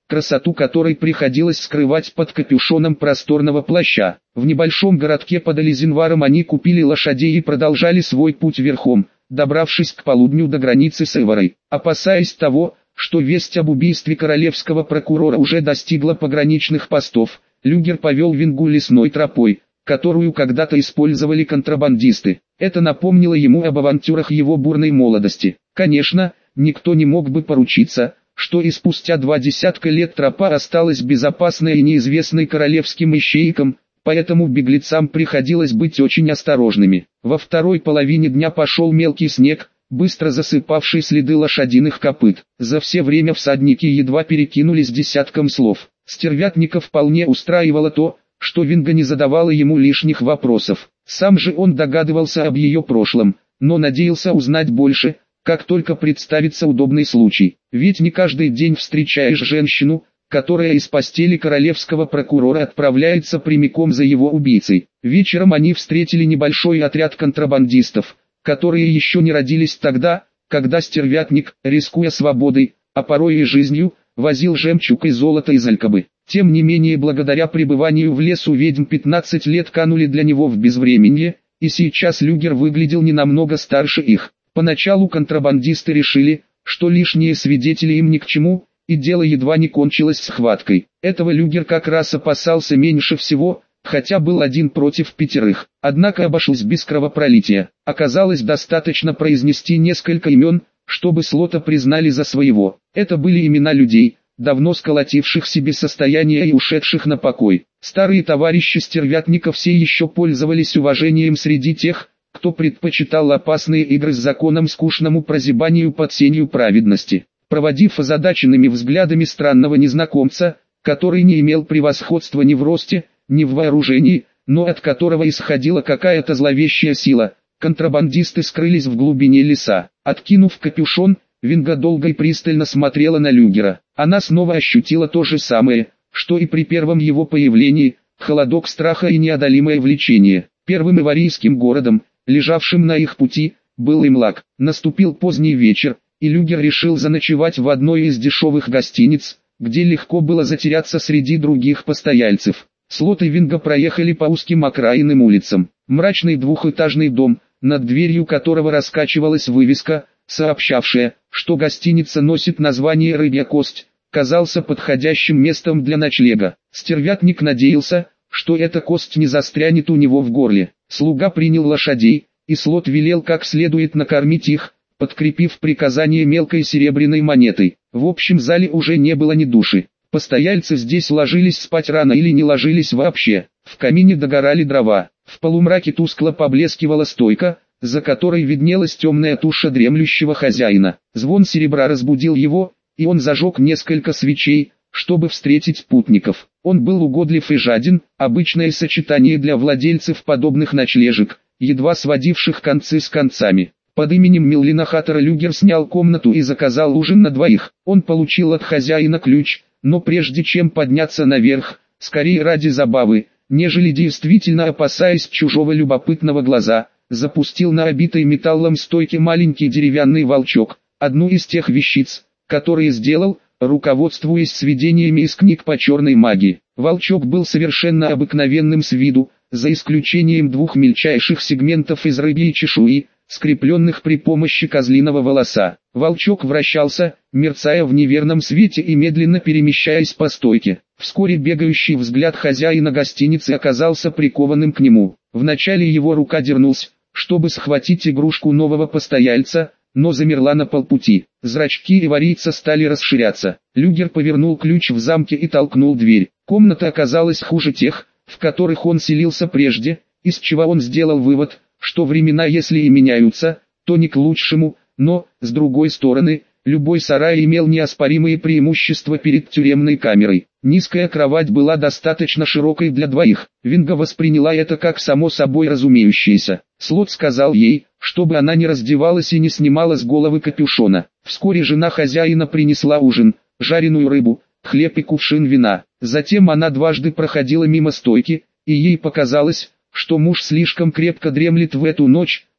красоту которой приходилось скрывать под капюшоном просторного плаща. В небольшом городке под Элизинваром они купили лошадей и продолжали свой путь верхом, добравшись к полудню до границы с Эворой. Опасаясь того, что весть об убийстве королевского прокурора уже достигла пограничных постов, Люгер повел Вингу лесной тропой, которую когда-то использовали контрабандисты. Это напомнило ему об авантюрах его бурной молодости. Конечно, никто не мог бы поручиться, что и спустя 20 лет тропа осталась безопасной и неизвестной королевским ищейкам, поэтому беглецам приходилось быть очень осторожными. Во второй половине дня пошел мелкий снег, быстро засыпавший следы лошадиных копыт. За все время всадники едва перекинулись десятком слов. Стервятника вполне устраивало то, что Винга не задавала ему лишних вопросов. Сам же он догадывался об ее прошлом, но надеялся узнать больше, как только представится удобный случай. Ведь не каждый день встречаешь женщину, которая из постели королевского прокурора отправляется прямиком за его убийцей. Вечером они встретили небольшой отряд контрабандистов, которые еще не родились тогда, когда Стервятник, рискуя свободой, а порой и жизнью, возил жемчуг и золото из Алькабы. Тем не менее, благодаря пребыванию в лесу ведьм 15 лет канули для него в безвременье, и сейчас Люгер выглядел не намного старше их. Поначалу контрабандисты решили, что лишние свидетели им ни к чему, и дело едва не кончилось схваткой. Этого Люгер как раз опасался меньше всего, хотя был 1 против 5. Однако обошлось без кровопролития. Оказалось, достаточно произнести несколько имен, чтобы Слота признали за своего. Это были имена людей, давно сколотивших себе состояние и ушедших на покой. Старые товарищи Стервятника все еще пользовались уважением среди тех, кто предпочитал опасные игры с законом скучному прозябанию под сенью праведности. Проводив озадаченными взглядами странного незнакомца, который не имел превосходства ни в росте, ни в вооружении, но от которого исходила какая-то зловещая сила, контрабандисты скрылись в глубине леса. Откинув капюшон, Винга долго и пристально смотрела на Люгера. Она снова ощутила то же самое, что и при первом его появлении, холодок страха и неодолимое влечение. Первым иварийским городом, лежавшим на их пути, был Имлак. Наступил поздний вечер, и Люгер решил заночевать в одной из дешевых гостиниц, где легко было затеряться среди других постояльцев. Слот и Винга проехали по узким окраинным улицам. Мрачный двухэтажный дом, над дверью которого раскачивалась вывеска, сообщавшая, что гостиница носит название «Рыбья кость», казался подходящим местом для ночлега. Стервятник надеялся, что эта кость не застрянет у него в горле. Слуга принял лошадей, и Слот велел как следует накормить их, подкрепив приказание мелкой серебряной монетой. В общем зале уже не было ни души. Постояльцы здесь ложились спать рано или не ложились вообще. В камине догорали дрова. В полумраке тускло поблескивала стойка, за которой виднелась темная туша дремлющего хозяина. Звон серебра разбудил его, и он зажег несколько свечей, чтобы встретить путников. Он был угодлив и жаден, обычное сочетание для владельцев подобных ночлежек, едва сводивших концы с концами. Под именем Миллинахатора Люгер снял комнату и заказал ужин на двоих. Он получил от хозяина ключ, но прежде чем подняться наверх, скорее ради забавы, нежели действительно опасаясь чужого любопытного глаза, запустил на обитой металлом стойке маленький деревянный волчок, одну из тех вещиц, которые сделал, руководствуясь сведениями из книг по черной магии. Волчок был совершенно обыкновенным с виду, за исключением 2 мельчайших сегментов из рыбьей чешуи, скрепленных при помощи козлиного волоса. Волчок вращался, мерцая в неверном свете и медленно перемещаясь по стойке. Вскоре бегающий взгляд хозяина гостиницы оказался прикованным к нему. Вначале его рука дернулась, чтобы схватить игрушку нового постояльца, но замерла на полпути. Зрачки иварийца стали расширяться. Люгер повернул ключ в замке и толкнул дверь. Комната оказалась хуже тех, в которых он селился прежде, из чего он сделал вывод, что времена если и меняются, то не к лучшему, но, с другой стороны, любой сарай имел неоспоримые преимущества перед тюремной камерой. Низкая кровать была достаточно широкой для двоих. Винга восприняла это как само собой разумеющееся. Слот сказал ей, чтобы она не раздевалась и не снимала с головы капюшона. Вскоре жена хозяина принесла ужин, жареную рыбу, хлеб и кувшин вина. Затем она дважды проходила мимо стойки, и ей показалось, что муж слишком крепко дремлет в эту ночь,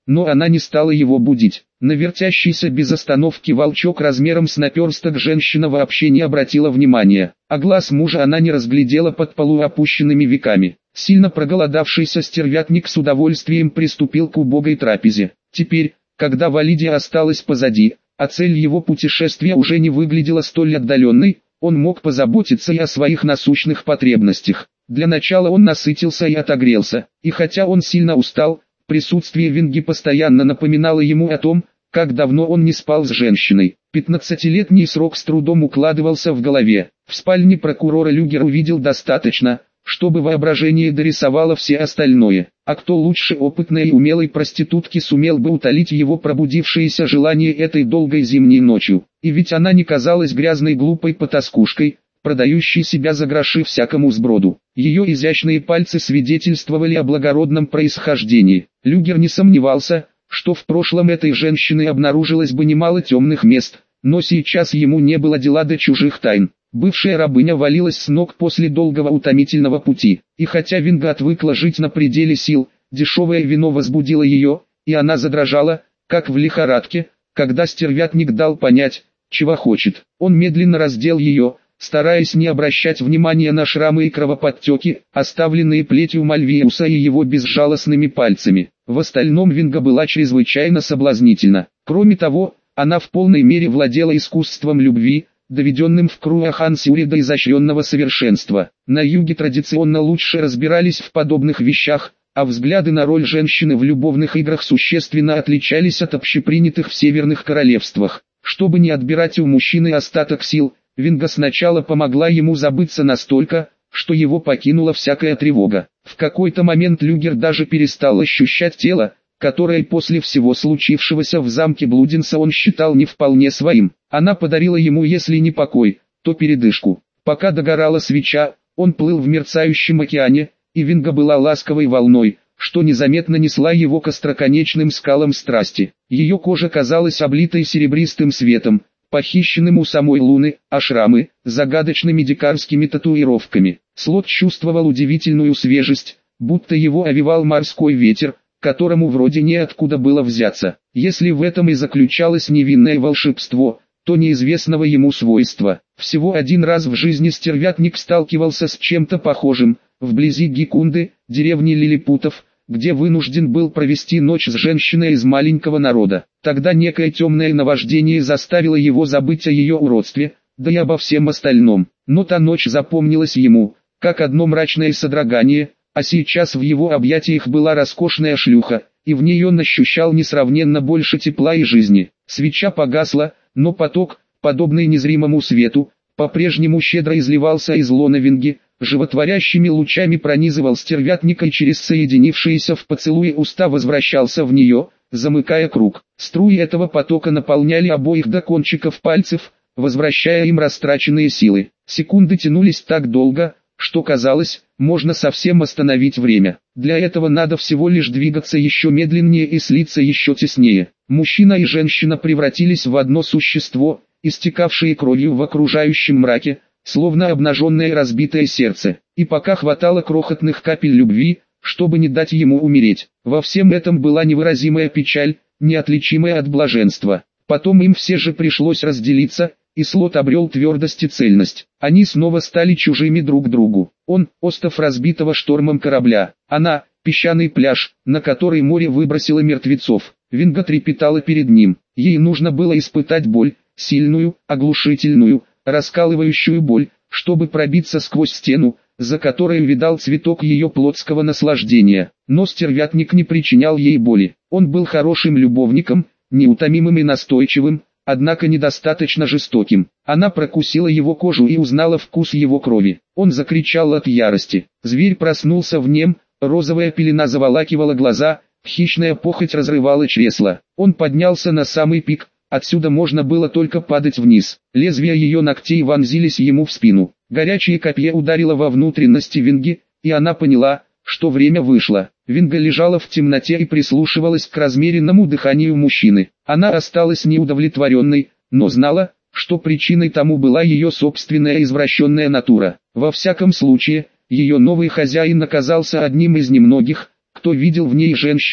но она не стала его будить. На вертящийся без остановки волчок размером с наперсток женщина вообще не обратила внимания, а глаз мужа она не разглядела под полуопущенными веками. Сильно проголодавшийся стервятник с удовольствием приступил к убогой трапезе. Теперь, когда Валидия осталась позади, а цель его путешествия уже не выглядела столь отдаленной, он мог позаботиться и о своих насущных потребностях. Для начала он насытился и отогрелся, и хотя он сильно устал, присутствие Винги постоянно напоминало ему о том, как давно он не спал с женщиной. 15-летний срок с трудом укладывался в голове. В спальне прокурора Люгер увидел достаточно, чтобы воображение дорисовало все остальное. А кто лучше опытной и умелой проститутки сумел бы утолить его пробудившееся желание этой долгой зимней ночью? И ведь она не казалась грязной глупой потаскушкой, продающей себя за гроши всякому сброду. Ее изящные пальцы свидетельствовали о благородном происхождении. Люгер не сомневался, что в прошлом этой женщины обнаружилось бы немало темных мест, но сейчас ему не было дела до чужих тайн. Бывшая рабыня валилась с ног после долгого утомительного пути, и хотя Винга отвыкла жить на пределе сил, дешевое вино возбудило ее, и она задрожала, как в лихорадке, когда стервятник дал понять, чего хочет. Он медленно раздел ее, стараясь не обращать внимания на шрамы и кровоподтеки, оставленные плетью Мальвиуса и его безжалостными пальцами. В остальном Винга была чрезвычайно соблазнительна. Кроме того, она в полной мере владела искусством любви, доведенным в Круахансиуре до изощренного совершенства. На юге традиционно лучше разбирались в подобных вещах, а взгляды на роль женщины в любовных играх существенно отличались от общепринятых в северных королевствах. Чтобы не отбирать у мужчины остаток сил, Винга сначала помогла ему забыться настолько, что его покинула всякая тревога. В какой-то момент Люгер даже перестал ощущать тело, которое после всего случившегося в замке Блудинса он считал не вполне своим. Она подарила ему, если не покой, то передышку. Пока догорала свеча, он плыл в мерцающем океане, и Винга была ласковой волной, что незаметно несла его к остроконечным скалам страсти. Ее кожа казалась облитой серебристым светом, похищенным у самой луны, а шрамы – загадочными дикарскими татуировками. Слот чувствовал удивительную свежесть, будто его овевал морской ветер, которому вроде неоткуда было взяться. Если в этом и заключалось невинное волшебство, то неизвестного ему свойства. Всего один раз в жизни стервятник сталкивался с чем-то похожим, вблизи Гикунды, деревни лилипутов, где вынужден был провести ночь с женщиной из маленького народа. Тогда некое темное наваждение заставило его забыть о ее уродстве, да и обо всем остальном. Но та ночь запомнилась ему, как одно мрачное содрогание, а сейчас в его объятиях была роскошная шлюха, и в ней он ощущал несравненно больше тепла и жизни. Свеча погасла, но поток, подобный незримому свету, по-прежнему щедро изливался из лона Винги, животворящими лучами пронизывал стервятника и через соединившиеся в поцелуе уста возвращался в нее, замыкая круг. Струи этого потока наполняли обоих до кончиков пальцев, возвращая им растраченные силы. Секунды тянулись так долго, что казалось, можно совсем остановить время. Для этого надо всего лишь двигаться еще медленнее и слиться еще теснее. Мужчина и женщина превратились в одно существо, истекавшие кровью в окружающем мраке, словно обнаженное и разбитое сердце. И пока хватало крохотных капель любви, чтобы не дать ему умереть. Во всем этом была невыразимая печаль, неотличимая от блаженства. Потом им все же пришлось разделиться, и Слот обрел твердость и цельность. Они снова стали чужими друг другу. Он – остов разбитого штормом корабля. Она – песчаный пляж, на который море выбросило мертвецов. Винга трепетала перед ним. Ей нужно было испытать боль, сильную, оглушительную, раскалывающую боль, чтобы пробиться сквозь стену, за которой видал цветок ее плотского наслаждения. Но стервятник не причинял ей боли. Он был хорошим любовником, неутомимым и настойчивым, однако недостаточно жестоким. Она прокусила его кожу и узнала вкус его крови. Он закричал от ярости. Зверь проснулся в нем, розовая пелена заволакивала глаза, хищная похоть разрывала чресла. Он поднялся на самый пик, отсюда можно было только падать вниз. Лезвия ее ногтей вонзились ему в спину. Горячее копье ударило во внутренности Винги, и она поняла, что время вышло. Винга лежала в темноте и прислушивалась к размеренному дыханию мужчины. Она осталась неудовлетворенной, но знала, что причиной тому была ее собственная извращенная натура. Во всяком случае, ее новый хозяин оказался одним из немногих, кто видел в ней женщину,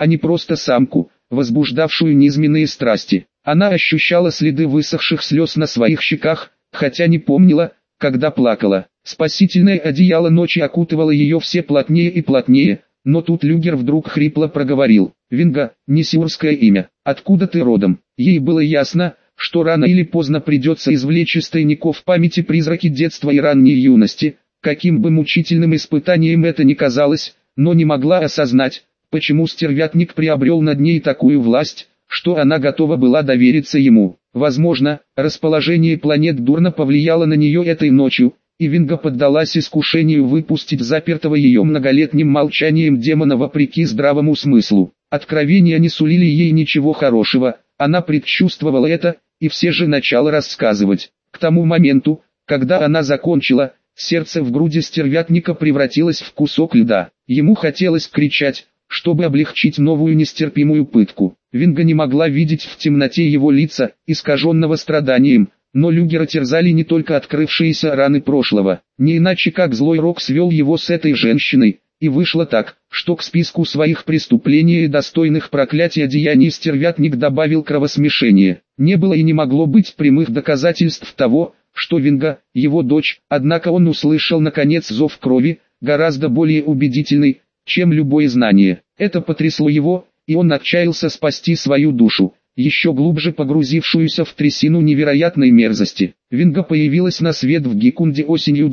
а не просто самку, возбуждавшую низменные страсти. Она ощущала следы высохших слез на своих щеках, хотя не помнила, когда плакала. Спасительное одеяло ночи окутывало ее все плотнее и плотнее, но тут Люгер вдруг хрипло проговорил: «Винга, не сиурское имя, откуда ты родом?» Ей было ясно, что рано или поздно придется извлечь из тайников памяти призраки детства и ранней юности, каким бы мучительным испытанием это ни казалось, но не могла осознать, почему стервятник приобрел над ней такую власть, что она готова была довериться ему. Возможно, расположение планет дурно повлияло на нее этой ночью, и Винга поддалась искушению выпустить запертого ее многолетним молчанием демона вопреки здравому смыслу. Откровения не сулили ей ничего хорошего, она предчувствовала это, и все же начала рассказывать. К тому моменту, когда она закончила, сердце в груди стервятника превратилось в кусок льда. Ему хотелось кричать, чтобы облегчить новую нестерпимую пытку. Винга не могла видеть в темноте его лица, искаженного страданием, но Люгера терзали не только открывшиеся раны прошлого. Не иначе как злой рок свел его с этой женщиной, и вышло так, что к списку своих преступлений и достойных проклятия деяний стервятник добавил кровосмешение. Не было и не могло быть прямых доказательств того, что Винга – его дочь, однако он услышал наконец зов крови, гораздо более убедительный, чем любое знание. Это потрясло его, и он отчаялся спасти свою душу, еще глубже погрузившуюся в трясину невероятной мерзости. Винга появилась на свет в Гикунде осенью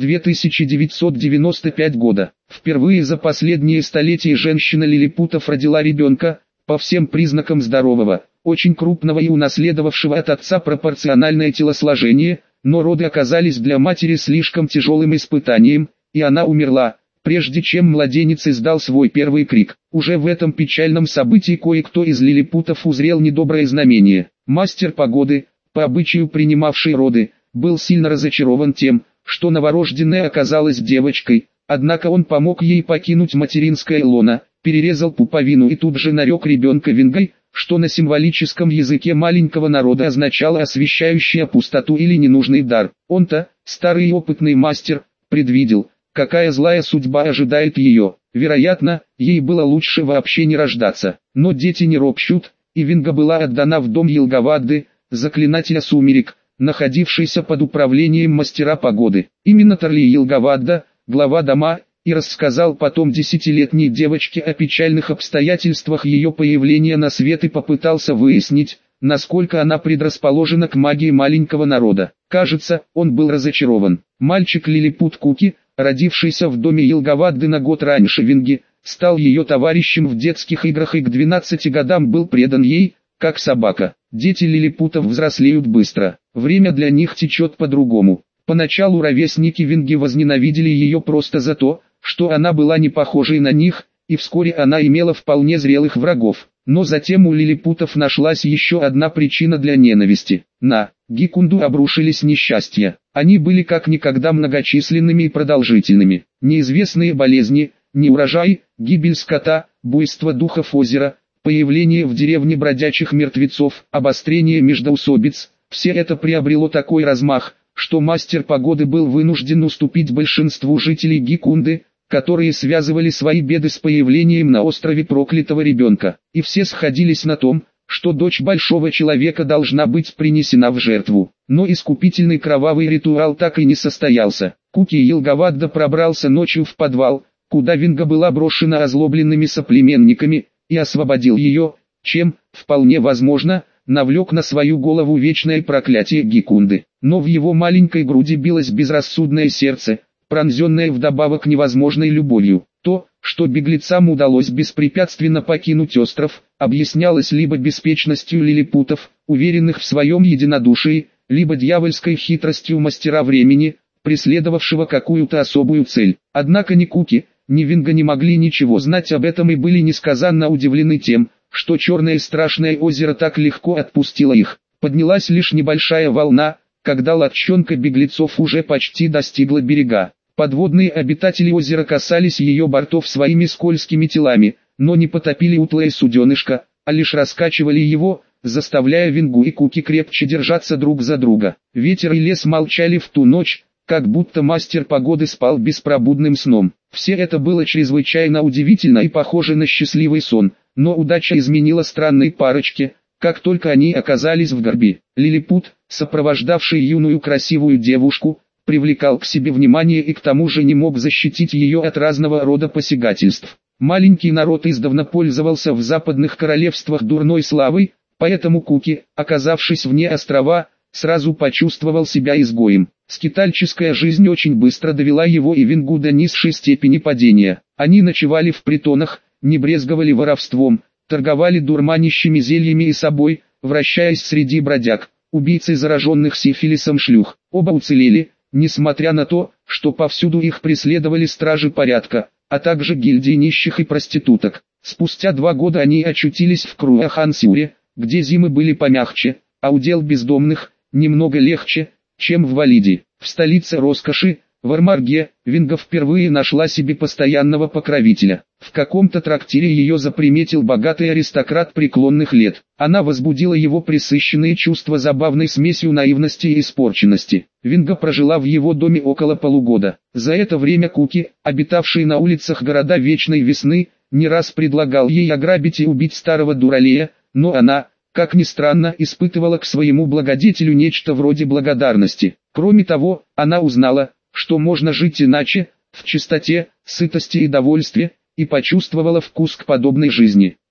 1995 года. Впервые за последние столетия женщина лилипутов родила ребенка, по всем признакам здорового, очень крупного и унаследовавшего от отца пропорциональное телосложение, но роды оказались для матери слишком тяжелым испытанием, и она умерла, прежде чем младенец издал свой первый крик. Уже в этом печальном событии кое-кто из лилипутов узрел недоброе знамение. Мастер погоды, по обычаю принимавший роды, был сильно разочарован тем, что новорожденная оказалась девочкой, однако он помог ей покинуть материнское лоно, перерезал пуповину и тут же нарек ребенка Вингой, что на символическом языке маленького народа означало освещающая пустоту или ненужный дар. Он-то, старый и опытный мастер, предвидел, какая злая судьба ожидает ее. Вероятно, ей было лучше вообще не рождаться. Но дети не ропщут, и Винга была отдана в дом Елгавадды, заклинателя сумерек, находившийся под управлением мастера погоды. Именно Тарли Елгавадда, глава дома, и рассказал потом 10-летней девочке о печальных обстоятельствах ее появления на свет и попытался выяснить, насколько она предрасположена к магии маленького народа. Кажется, он был разочарован. Мальчик Лилипут Куки, родившийся в доме Елгавадды на год раньше Винги, стал ее товарищем в детских играх и к 12 годам был предан ей, как собака. Дети лилипутов взрослеют быстро, время для них течет по-другому. Поначалу ровесники Винги возненавидели ее просто за то, что она была не похожей на них, и вскоре она имела вполне зрелых врагов. Но затем у лилипутов нашлась еще одна причина для ненависти. На Гикунду обрушились несчастья. Они были как никогда многочисленными и продолжительными. Неизвестные болезни, неурожай, гибель скота, буйство духов озера, появление в деревне бродячих мертвецов, обострение междоусобиц – все это приобрело такой размах, что мастер погоды был вынужден уступить большинству жителей Гикунды, которые связывали свои беды с появлением на острове проклятого ребенка. И все сходились на том, что дочь большого человека должна быть принесена в жертву. Но искупительный кровавый ритуал так и не состоялся. Куки Елгавадда пробрался ночью в подвал, куда Винга была брошена озлобленными соплеменниками, и освободил ее, чем, вполне возможно, навлек на свою голову вечное проклятие Гикунды. Но в его маленькой груди билось безрассудное сердце, пронзенное вдобавок невозможной любовью. То, что беглецам удалось беспрепятственно покинуть остров, объяснялось либо беспечностью лилипутов, уверенных в своем единодушии, либо дьявольской хитростью мастера времени, преследовавшего какую-то особую цель. Однако ни Куки, ни Винга не могли ничего знать об этом и были несказанно удивлены тем, что черное и страшное озеро так легко отпустило их. Поднялась лишь небольшая волна, когда лодчонка беглецов уже почти достигла берега. Подводные обитатели озера касались ее бортов своими скользкими телами, но не потопили утлое суденышко, а лишь раскачивали его, заставляя Вингу и Куки крепче держаться друг за друга. Ветер и лес молчали в ту ночь, как будто мастер погоды спал беспробудным сном. Все это было чрезвычайно удивительно и похоже на счастливый сон, но удача изменила странной парочке, как только они оказались в горбе. Лилипут, сопровождавший юную красивую девушку, привлекал к себе внимание и к тому же не мог защитить ее от разного рода посягательств. Маленький народ издавна пользовался в западных королевствах дурной славой, поэтому Куки, оказавшись вне острова, сразу почувствовал себя изгоем. Скитальческая жизнь очень быстро довела его и Вингу до низшей степени падения. Они ночевали в притонах, не брезговали воровством, торговали дурманящими зельями и собой, вращаясь среди бродяг, убийц и зараженных сифилисом шлюх. Оба уцелели, несмотря на то, что повсюду их преследовали стражи порядка, а также гильдии нищих и проституток. Спустя 2 года они очутились в Круахансюре, где зимы были помягче, а удел бездомных немного легче, чем в Валиде. В столице роскоши, в Армарге, Винга впервые нашла себе постоянного покровителя. В каком-то трактире ее заприметил богатый аристократ преклонных лет. Она возбудила его пресыщенные чувства забавной смесью наивности и испорченности. Винга прожила в его доме около полугода. За это время Куки, обитавший на улицах города Вечной Весны, не раз предлагал ей ограбить и убить старого дуралея, но она, как ни странно, испытывала к своему благодетелю нечто вроде благодарности. Кроме того, она узнала, что можно жить иначе, в чистоте, сытости и довольстве, и почувствовала вкус к подобной жизни.